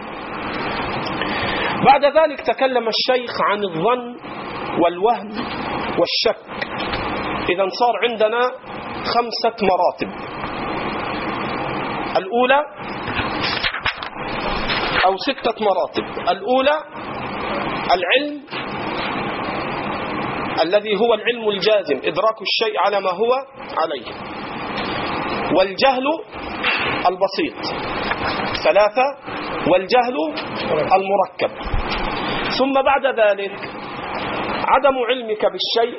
بعد ذلك تكلم الشيخ عن الظن والوهم والشك. إذن صار عندنا 5 مراتب. الأولى أو 6 مراتب. الأولى العلم الذي هو العلم الجازم، إدراك الشيء على ما هو عليه. والجهل البسيط. 3 والجهل المركب. ثم بعد ذلك عدم علمك بالشيء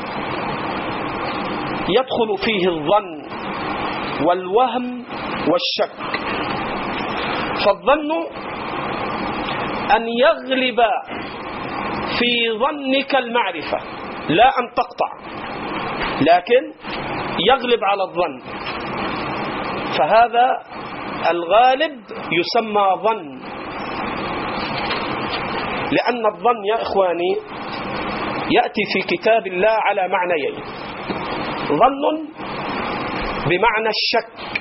يدخل فيه الظن والوهم والشك. فالظن أن يغلب في ظنك المعرفة، لا أن تقطع، لكن يغلب على الظن، فهذا الغالب يسمى ظن. لأن الظن يا إخواني يأتي في كتاب الله على معنيين: ظن بمعنى الشك،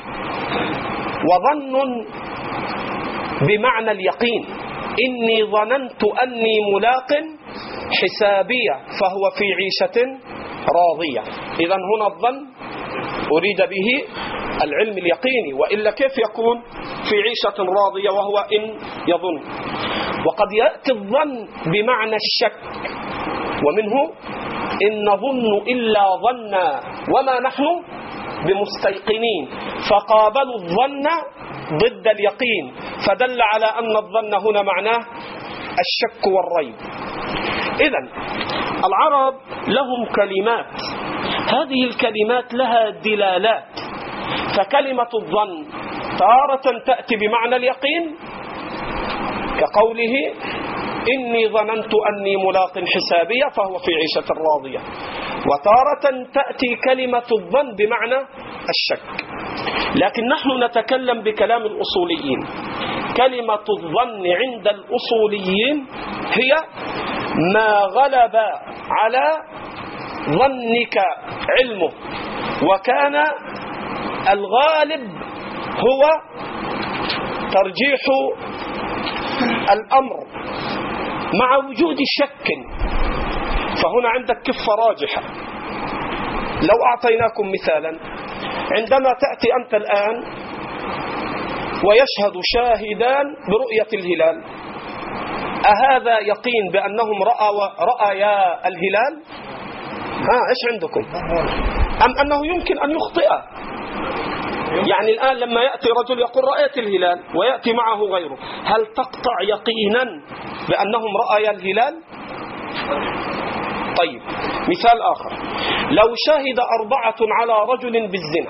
وظن بمعنى اليقين. إني ظننت أني ملاق حسابية فهو في عيشة راضية. إذن هنا الظن أريد به العلم اليقيني، وإلا كيف يكون في عيشة راضية وهو إن يظن؟ وقد يأتي الظن بمعنى الشك، ومنه إن نظن إلا ظنا وما نحن بمستيقنين، فقابلوا الظن ضد اليقين، فدل على أن الظن هنا معناه الشك والريب. إذن العرب لهم كلمات، هذه الكلمات لها دلالات، فكلمة الظن تارة تأتي بمعنى اليقين كقوله إني ظننت أني ملاق حسابية فهو في عيشة راضية، وتارة تأتي كلمة الظن بمعنى الشك. لكن نحن نتكلم بكلام الأصوليين. كلمة الظن عند الأصوليين هي ما غلب على ظنك علمه، وكان الغالب هو ترجيح الأمر مع وجود شك، فهنا عندك كفة راجحة. لو أعطيناكم مثالا، عندما تأتي أنت الآن ويشهد شاهدان برؤية الهلال، أهذا يقين بأنهم رأيا الهلال؟ إيش عندكم؟ أم أنه يمكن أن يخطئ؟ يعني الآن لما يأتي رجل يقول رأيت الهلال ويأتي معه غيره، هل تقطع يقينا بأنهم رأيا الهلال؟ طيب، مثال آخر، لو شهد 4 على رجل بالزنا،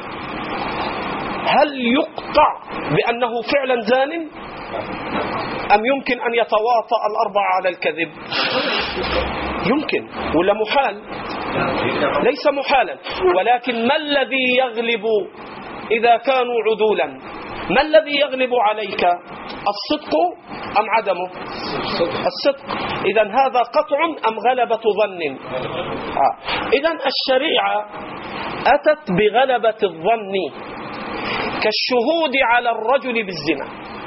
هل يقطع بأنه فعلا زان؟ أم يمكن أن يتواطأ 4 على الكذب؟ يمكن، ولا محال؟ ليس محالا. ولكن ما الذي يغلب إذا كانوا عدولا؟ ما الذي يغلب عليك، الصدق أم عدمه؟ الصدق. إذن هذا قطع أم غلبة ظن؟ إذن الشريعة أتت بغلبة الظن كالشهود على الرجل بالزنا،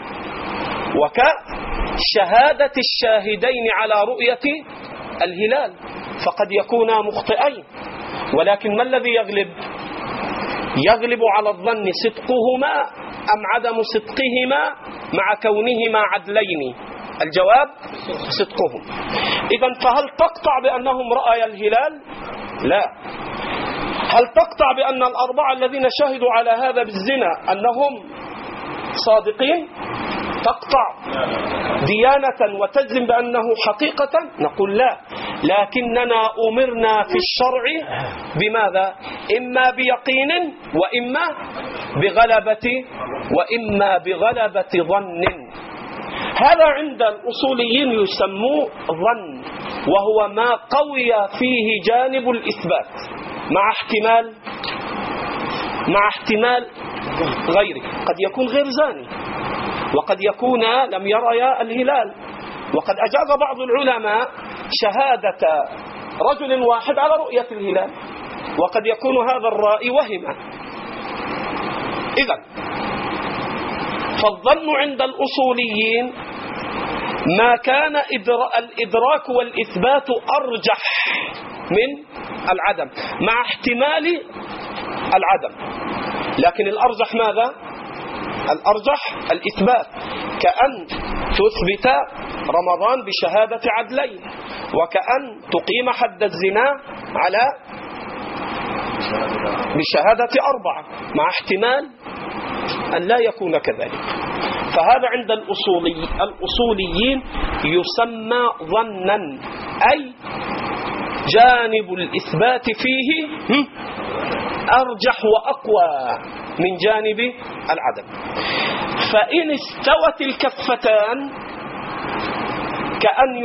وكشهادة الشاهدين على رؤية الهلال، فقد يكونا مخطئين. ولكن ما الذي يغلب؟ يغلب على الظن صدقهما أم عدم صدقهما مع كونهما عدلين؟ الجواب صدقهم. إذن فهل تقطع بأنهم رأي الهلال؟ لا. هل تقطع بأن 4 الذين شهدوا على هذا بالزنا أنهم صادقين؟ تقطع ديانة وتجزم بأنه حقيقة؟ نقول لا. لكننا أمرنا في الشرع بماذا؟ إما بيقين وإما بغلبة ظن. هذا عند الأصوليين يسموه ظن، وهو ما قوي فيه جانب الإثبات مع احتمال غيره. قد يكون غير زاني، وقد يكون لم يرى الهلال، وقد أجاز بعض العلماء شهادة رجل واحد على رؤية الهلال، وقد يكون هذا الرائي وهما. إذن فالظن عند الأصوليين ما كان الإدراك والإثبات أرجح من العدم مع احتمال العدم. لكن الأرجح ماذا؟ الأرجح الإثبات، كأن تثبت رمضان بشهادة عدلين، وكأن تقيم حد الزنا على بشهادة 4 مع احتمال أن لا يكون كذلك. فهذا عند الأصوليين يسمى ظنا، أي جانب الإثبات فيه أرجح وأقوى من جانب العدم. فإن استوت الكفتان كأن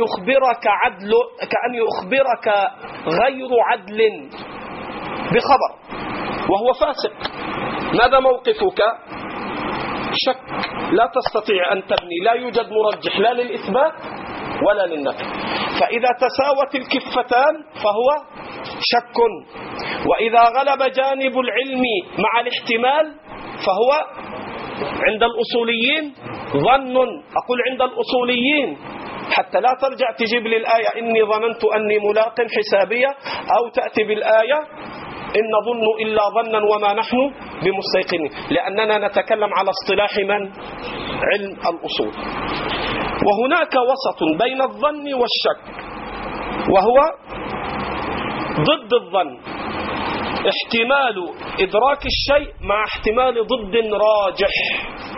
يخبرك غير عدل بخبر وهو فاسق، ماذا موقفك؟ شك، لا تستطيع أن تبني، لا يوجد مرجح لا للإثبات ولا للنفي. فإذا تساوت الكفتان فهو شك، وإذا غلب جانب العلم مع الاحتمال فهو عند الأصوليين ظن. أقول عند الأصوليين حتى لا ترجع تجيب لي الآية إني ظننت أني ملاق حسابية، أو تأتي بالآية إن نظن إلا ظنا وما نحن بمستيقنين، لأننا نتكلم على اصطلاح من؟ علم الأصول. وهناك وسط بين الظن والشك، وهو ضد الظن، احتمال إدراك الشيء مع احتمال ضد راجح.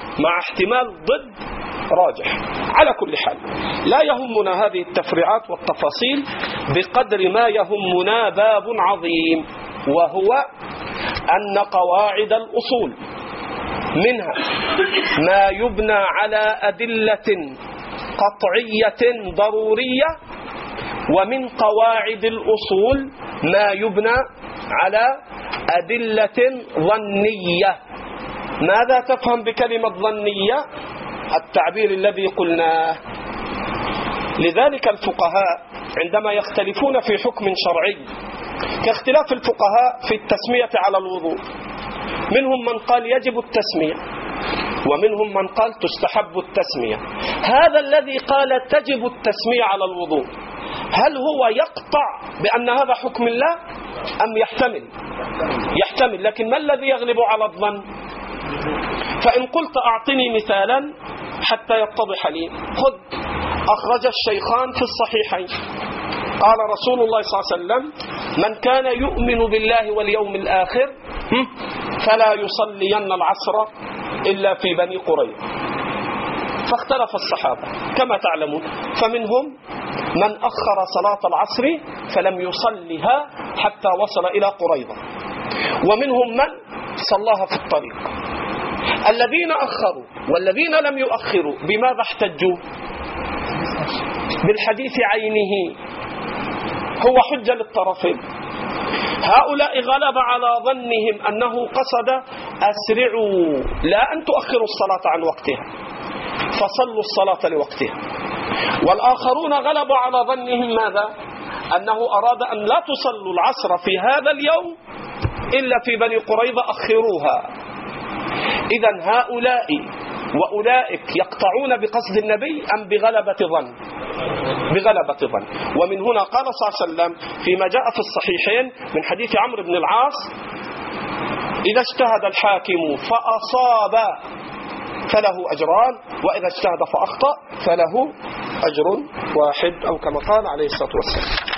مع احتمال ضد راجح. على كل حال لا يهمنا هذه التفريعات والتفاصيل بقدر ما يهمنا باب عظيم، وهو أن قواعد الأصول منها ما يبنى على أدلة قطعية ضرورية، ومن قواعد الأصول ما يبنى على أدلة ظنية. ماذا تفهم بكلمة ظنية؟ التعبير الذي قلناه. لذلك الفقهاء عندما يختلفون في حكم شرعي كاختلاف الفقهاء في التسمية على الوضوء، منهم من قال يجب التسمية ومنهم من قال تستحب التسمية. هذا الذي قال تجب التسمية على الوضوء هل هو يقطع بأن هذا حكم الله أم يحتمل؟ لكن ما الذي يغلب على الظن؟ فإن قلت أعطني مثالا حتى يتضح لي. خذ أخرج الشيخان في الصحيحين قال رسول الله صلى الله عليه وسلم من كان يؤمن بالله واليوم الآخر فلا يصلين العصر إلا في بني قريظة. فاختلف الصحابة كما تعلمون، فمنهم من أخر صلاة العصر فلم يصلها حتى وصل إلى قريظة، ومنهم من صلاها في الطريق. الذين أخروا والذين لم يؤخروا بماذا احتجوا؟ بالحديث عينه، هو حجة للطرفين. هؤلاء غلب على ظنهم أنه قصد أسرعوا لا أن تؤخروا الصلاة عن وقتها فصلوا الصلاة لوقتها، والآخرون غلبوا على ظنهم ماذا؟ أنه أراد أن لا تصلوا العصر في هذا اليوم إلا في بني قريظة، أخروها. إذن هؤلاء وأولئك يقطعون بقصد النبي أم بغلبة ظن؟ بغلبة ظن. ومن هنا قال صلى الله عليه وسلم فيما جاء في الصحيحين من حديث عمرو بن العاص إذا اجتهد الحاكم فأصاب فله أجران، وإذا اجتهد فأخطأ فله أجر واحد، أو كما قال عليه الصلاة والسلام.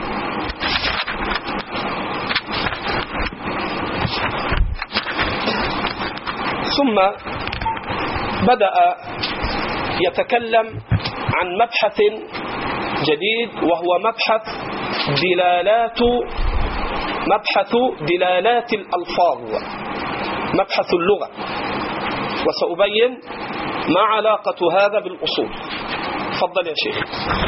ثم بدأ يتكلم عن مبحث جديد، وهو مبحث دلالات الألفاظ، مبحث اللغة، وسأبين ما علاقة هذا بالأصول. تفضل يا شيخ.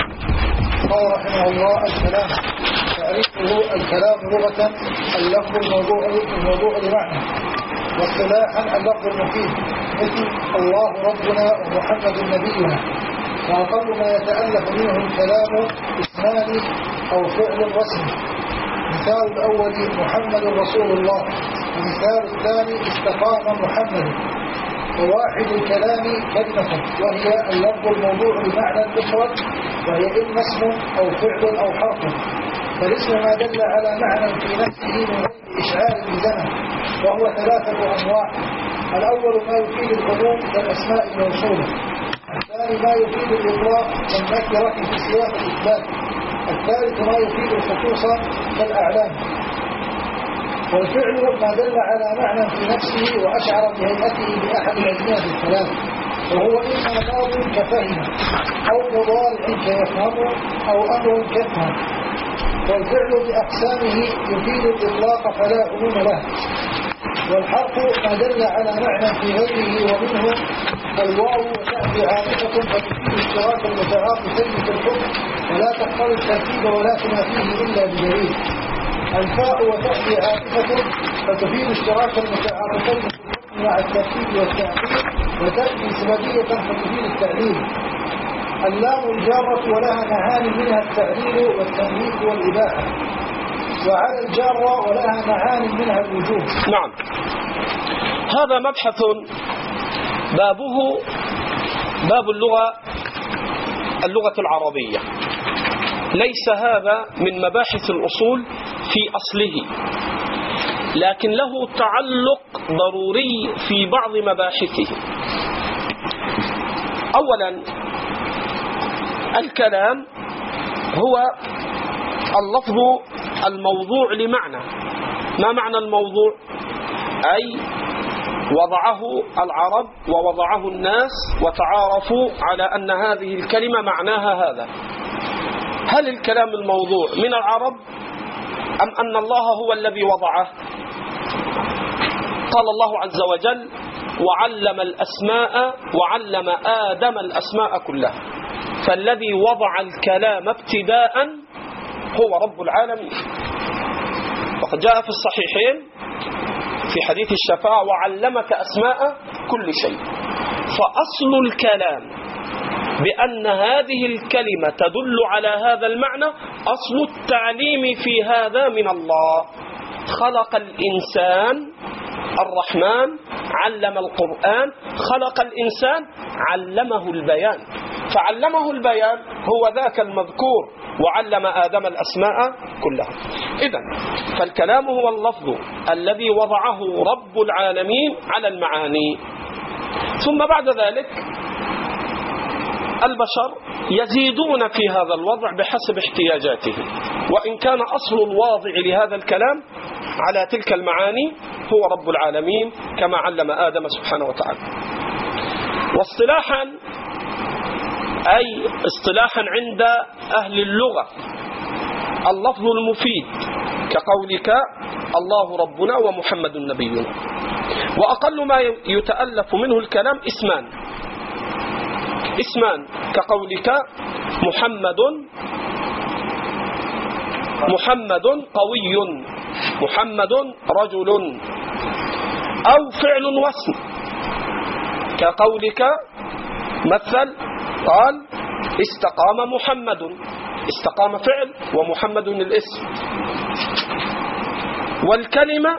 قال رحمه الله الكلام تعريفه: الكلام لغة اللفظ الموضوع لمعنى، واصطلاحا اللفظ المفيد، مثل الله ربنا ومحمد نبينا. وأقل ما يتألف منه الكلام اسمان أو فعل رسمي. مثال الأول محمد رسول الله، ومثال الثاني استقام محمد. وواحد الكلام كلمة، وهي اللفظ الموضوع بمعنى المفرد، وهي إما اسم أو فعل أو حرف. فالاسم ما دل على معنى في نفسه من غير إشعار بزمن، وهو ثلاثة أنواع: الأول ما يفيد العموم كالأسماء الموصولة، الثاني ما يفيد الإطلاق كالنكرة في سياق الإثبات، الثالث ما يفيد الخصوص كالأعلام. والفعل ما دل على معنى في نفسه وأشعر بهيئته بأحد الأزمنة الثلاث، وهو إما ماض كفهم، أو مضارع كيفهم، أو أمر كفهم. والفعل بأقسامه يفيد الإطلاق فلا عموم له. والحرف ما دل على معنى في غيره، ومنه الواو وتأتي عاطفة فتفيد اشتراك المتعاطفين في الحكم ولا تقتضي الترتيب ولا تنافيه إلا بدليل. الفاء وتأتي عاطفة فتفيد اشتراك المتعاطفين في الحكم مع الترتيب والتعقيد، وتأتي سببية فتفيد التعليل. اللام الجارة ولها معاني منها التعليل والتنبيه والإباحة، وعلى الجارة ولها معاني منها الوجوب. نعم، هذا مبحث بابه باب اللغة العربية. ليس هذا من مباحث الأصول في أصله، لكن له تعلق ضروري في بعض مباحثه. أولا، الكلام هو اللفظ الموضوع لمعنى. ما معنى الموضوع؟ أي وضعه العرب ووضعه الناس وتعارفوا على أن هذه الكلمة معناها هذا. هل الكلام الموضوع من العرب أم أن الله هو الذي وضعه؟ قال الله عز وجل: وعلم الأسماء وعلم آدم الأسماء كلها. فالذي وضع الكلام ابتداء هو رب العالمين. وقد جاء في الصحيحين في حديث الشفاعة: وعلمك أسماء كل شيء. فأصل الكلام بأن هذه الكلمة تدل على هذا المعنى، أصل التعليم في هذا من الله. خلق الإنسان الرحمن، علم القرآن، خلق الإنسان علمه البيان، فعلمه البيان هو ذاك المذكور: وعلم آدم الأسماء كلها. إذن فالكلام هو اللفظ الذي وضعه رب العالمين على المعاني. ثم بعد ذلك البشر يزيدون في هذا الوضع بحسب احتياجاتهم، وإن كان أصل الواضع لهذا الكلام على تلك المعاني هو رب العالمين كما علم آدم سبحانه وتعالى. واصطلاحا، أي اصطلاحا عند أهل اللغة، اللفظ المفيد كقولك الله ربنا ومحمد نبينا. وأقل ما يتألف منه الكلام اسمان كقولك محمد قوي، محمد رجل، أو فعل واسم كقولك مثل قال استقام محمد، استقام فعل ومحمد الاسم. والكلمة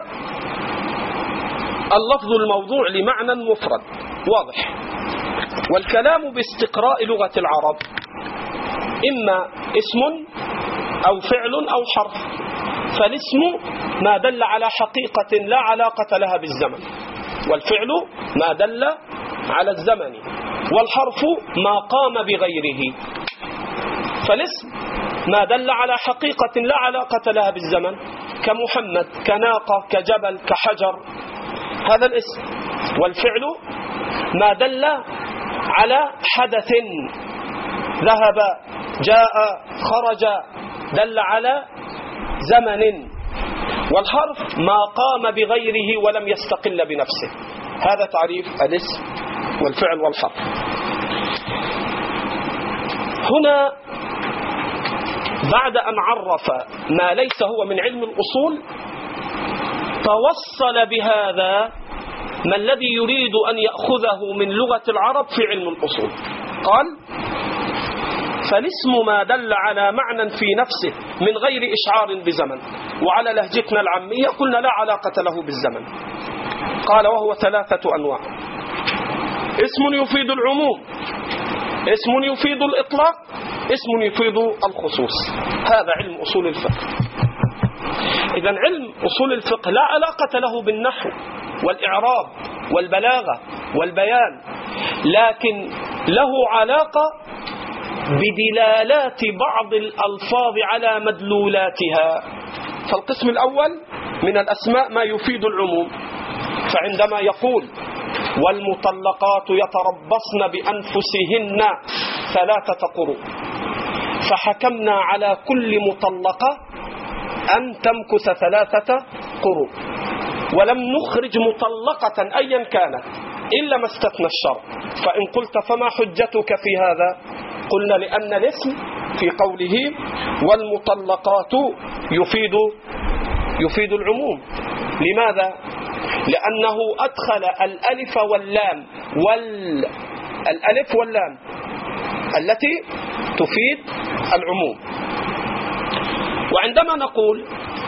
اللفظ الموضوع لمعنى مفرد واضح. والكلام باستقراء لغة العرب إما اسم أو فعل أو حرف. فالاسم ما دل على حقيقة لا علاقة لها بالزمن، والفعل ما دل على الزمن، والحرف ما قام بغيره. فالاسم ما دل على حقيقة لا علاقة لها بالزمن كمحمد، كناقة، كجبل، كحجر، هذا الاسم. والفعل ما دل على حدث، ذهب، جاء، خرج، دل على زمن. والحرف ما قام بغيره ولم يستقل بنفسه. هذا تعريف الاسم والفعل والحرف. هنا بعد أن عرف ما ليس هو من علم الأصول، توصل بهذا ما الذي يريد أن يأخذه من لغة العرب في علم الأصول. قال: فالاسم ما دل على معنى في نفسه من غير إشعار بزمن. وعلى لهجتنا العامية قلنا لا علاقة له بالزمن. قال: وهو 3 أنواع: اسم يفيد العموم، اسم يفيد الإطلاق، اسم يفيد الخصوص. هذا علم أصول الفقه. إذن علم أصول الفقه لا علاقة له بالنحو والإعراب والبلاغة والبيان، لكن له علاقة بدلالات بعض الألفاظ على مدلولاتها. فالقسم الأول من الأسماء ما يفيد العموم، فعندما يقول: والمطلقات يتربصن بأنفسهن 3 قروء، فحكمنا على كل مطلقة أن تمكث 3 قروء، ولم نخرج مطلقة أيا كانت إلا ما استثنى الشرع. فإن قلت: فما حجتك في هذا؟ قلنا: لأن الاسم في قوله والمطلقات يفيد العموم. لماذا؟ لأنه أدخل الألف واللام الألف واللام التي تفيد العموم. وعندما نقول: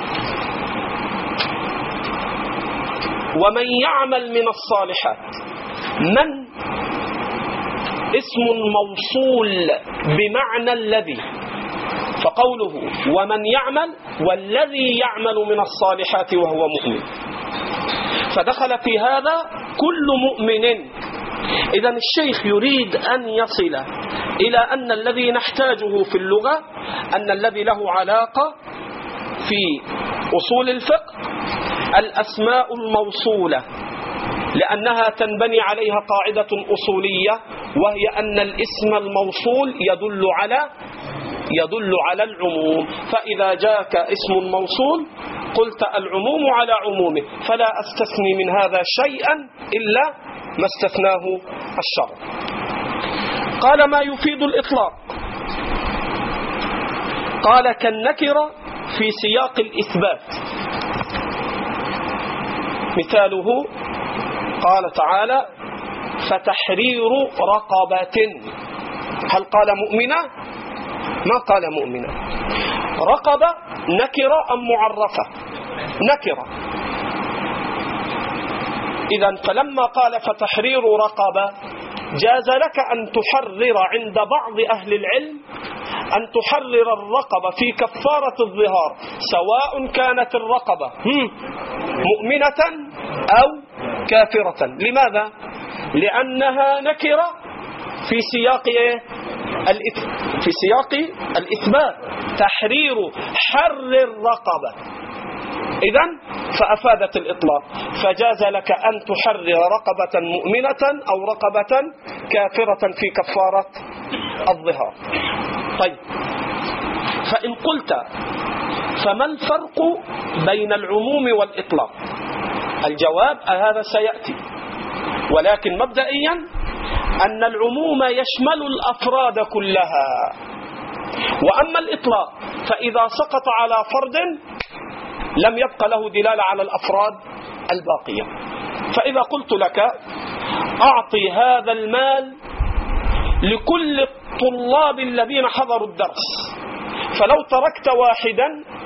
ومن يعمل من الصالحات، من اسم موصول بمعنى الذي، فقوله ومن يعمل والذي يعمل من الصالحات وهو مؤمن، فدخل في هذا كل مؤمن. إذن الشيخ يريد أن يصل إلى أن الذي نحتاجه في اللغة، أن الذي له علاقة في أصول الفقه الأسماء الموصولة لأنها تنبني عليها قاعدة أصولية، وهي أن الاسم الموصول يدل على العموم. فإذا جاءك اسم موصول قلت العموم على عمومه، فلا أستثني من هذا شيئا إلا ما استثناه الشرع. قال ما يفيد الإطلاق، قال كالنكرة في سياق الإثبات. مثاله قال تعالى فتحرير رقبة. هل قال مؤمنة؟ ما قال مؤمنة. رقبة نكرة أم معرفة؟ نكرة. إذن فلما قال فتحرير رقبة جاز لك أن تحرر عند بعض أهل العلم أن تحرر الرقبة في كفارة الظهار، سواء كانت الرقبة مؤمنة أو كافرة. لماذا؟ لأنها نكرة في سياق الإثبات، تحرير حر الرقبة. إذن فأفادت الإطلاق، فجاز لك أن تحرر رقبة مؤمنة أو رقبة كافرة في كفارة الظهار. طيب، فإن قلت فما الفرق بين العموم والإطلاق؟ الجواب هذا سيأتي، ولكن مبدئيا أن العموم يشمل الأفراد كلها، وأما الإطلاق فإذا سقط على فرد لم يبق له دلالة على الأفراد الباقية. فإذا قلت لك أعطي هذا المال لكل الطلاب الذين حضروا الدرس، فلو تركت واحدا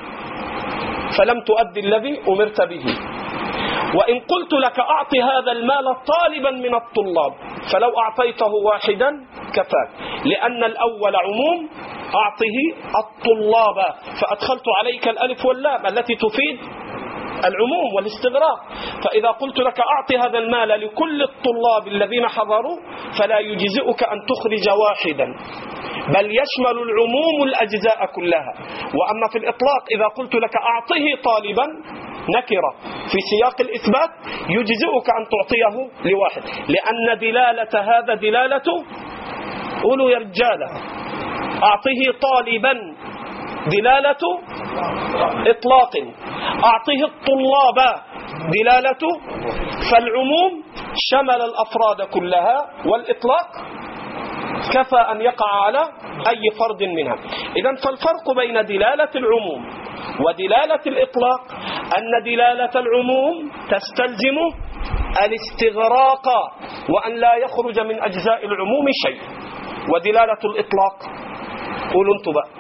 فلم تؤدي الذي أمرت به. وإن قلت لك أعطي هذا المال طالبا من الطلاب، فلو أعطيته واحدا كفاك، لأن الأول عموم أعطه الطلاب، فأدخلت عليك الألف واللام التي تفيد العموم والاستغراق. فإذا قلت لك أعطي هذا المال لكل الطلاب الذين حضروا فلا يجزئك أن تخرج واحدا، بل يشمل العموم الأجزاء كلها. وأما في الإطلاق إذا قلت لك أعطه طالبا نكرة في سياق الإثبات يجزئك أن تعطيه لواحد، لأن دلالة هذا دلالة قولوا يا رجالة أعطه طالبا دلالة إطلاق، أعطه الطلاب دلالة، فالعموم شمل الأفراد كلها، والإطلاق كفى أن يقع على أي فرد منها. إذن فالفرق بين دلالة العموم ودلالة الإطلاق أن دلالة العموم تستلزم الاستغراق وأن لا يخرج من أجزاء العموم شيء، ودلالة الإطلاق قولوا انتوا بقى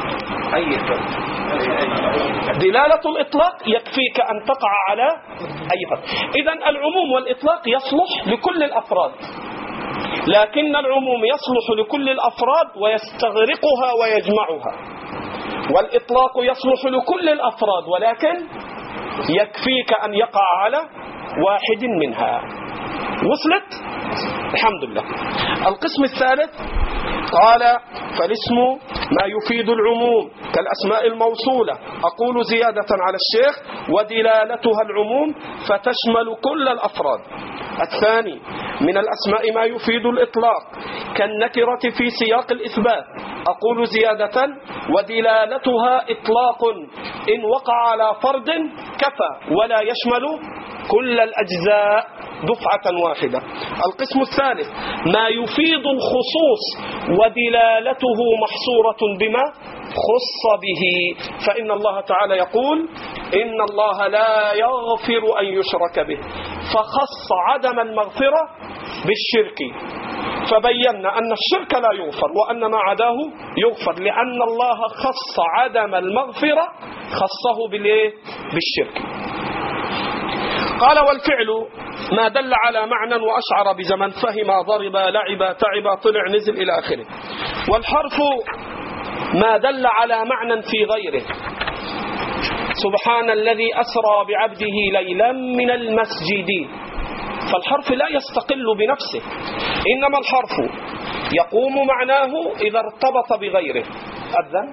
دلالة الإطلاق يكفيك أن تقع على أي فرد. إذن العموم والإطلاق يصلح لكل الأفراد، لكن العموم يصلح لكل الأفراد ويستغرقها ويجمعها، والإطلاق يصلح لكل الأفراد ولكن يكفيك أن يقع على واحد منها. وصلت؟ الحمد لله. القسم الثالث قال فالاسم ما يفيد العموم كالأسماء الموصولة، أقول زيادة على الشيخ ودلالتها العموم فتشمل كل الأفراد. الثاني من الأسماء ما يفيد الإطلاق كالنكرة في سياق الإثبات، أقول زيادة ودلالتها إطلاق إن وقع على فرد كفى ولا يشمل كل الأجزاء دفعة واحدة. القسم الثالث ما يفيد الخصوص ودلالته محصورة بما خص به، فإن الله تعالى يقول إن الله لا يغفر أن يشرك به، فخص عدم المغفرة بالشرك، فبينا أن الشرك لا يغفر وأن ما عداه يغفر، لأن الله خص عدم المغفرة خصه بالشرك. قال والفعل ما دل على معنى وأشعر بزمن، فهم ضرب لعب تعب طلع نزل إلى آخره. والحرف ما دل على معنى في غيره، سبحان الذي أسرى بعبده ليلا من المسجد، فالحرف لا يستقل بنفسه، إنما الحرف يقوم معناه إذا ارتبط بغيره. أذن؟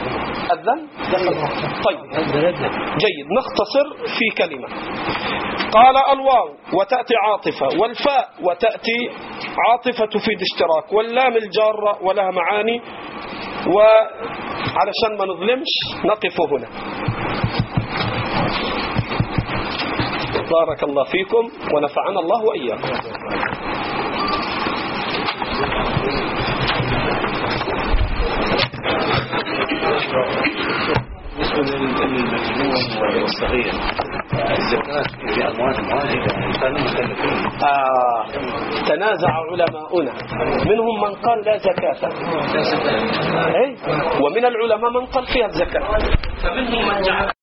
طيب جيد، نختصر في كلمة. قال الواو وتأتي عاطفة، والفاء وتأتي عاطفة تفيد اشتراك، واللام الجارة ولها معاني. وعلشان ما نظلمش نقف هنا. بارك الله فيكم ونفعنا الله وإياكم. بالنسبة للمجنون والصغير الزكاة في أموالهم واحدة كانوا مكلفين. تنازع علماؤنا، منهم من قال لا زكاة، ومن العلماء من قال فيها الزكاة، فمنهم من جعل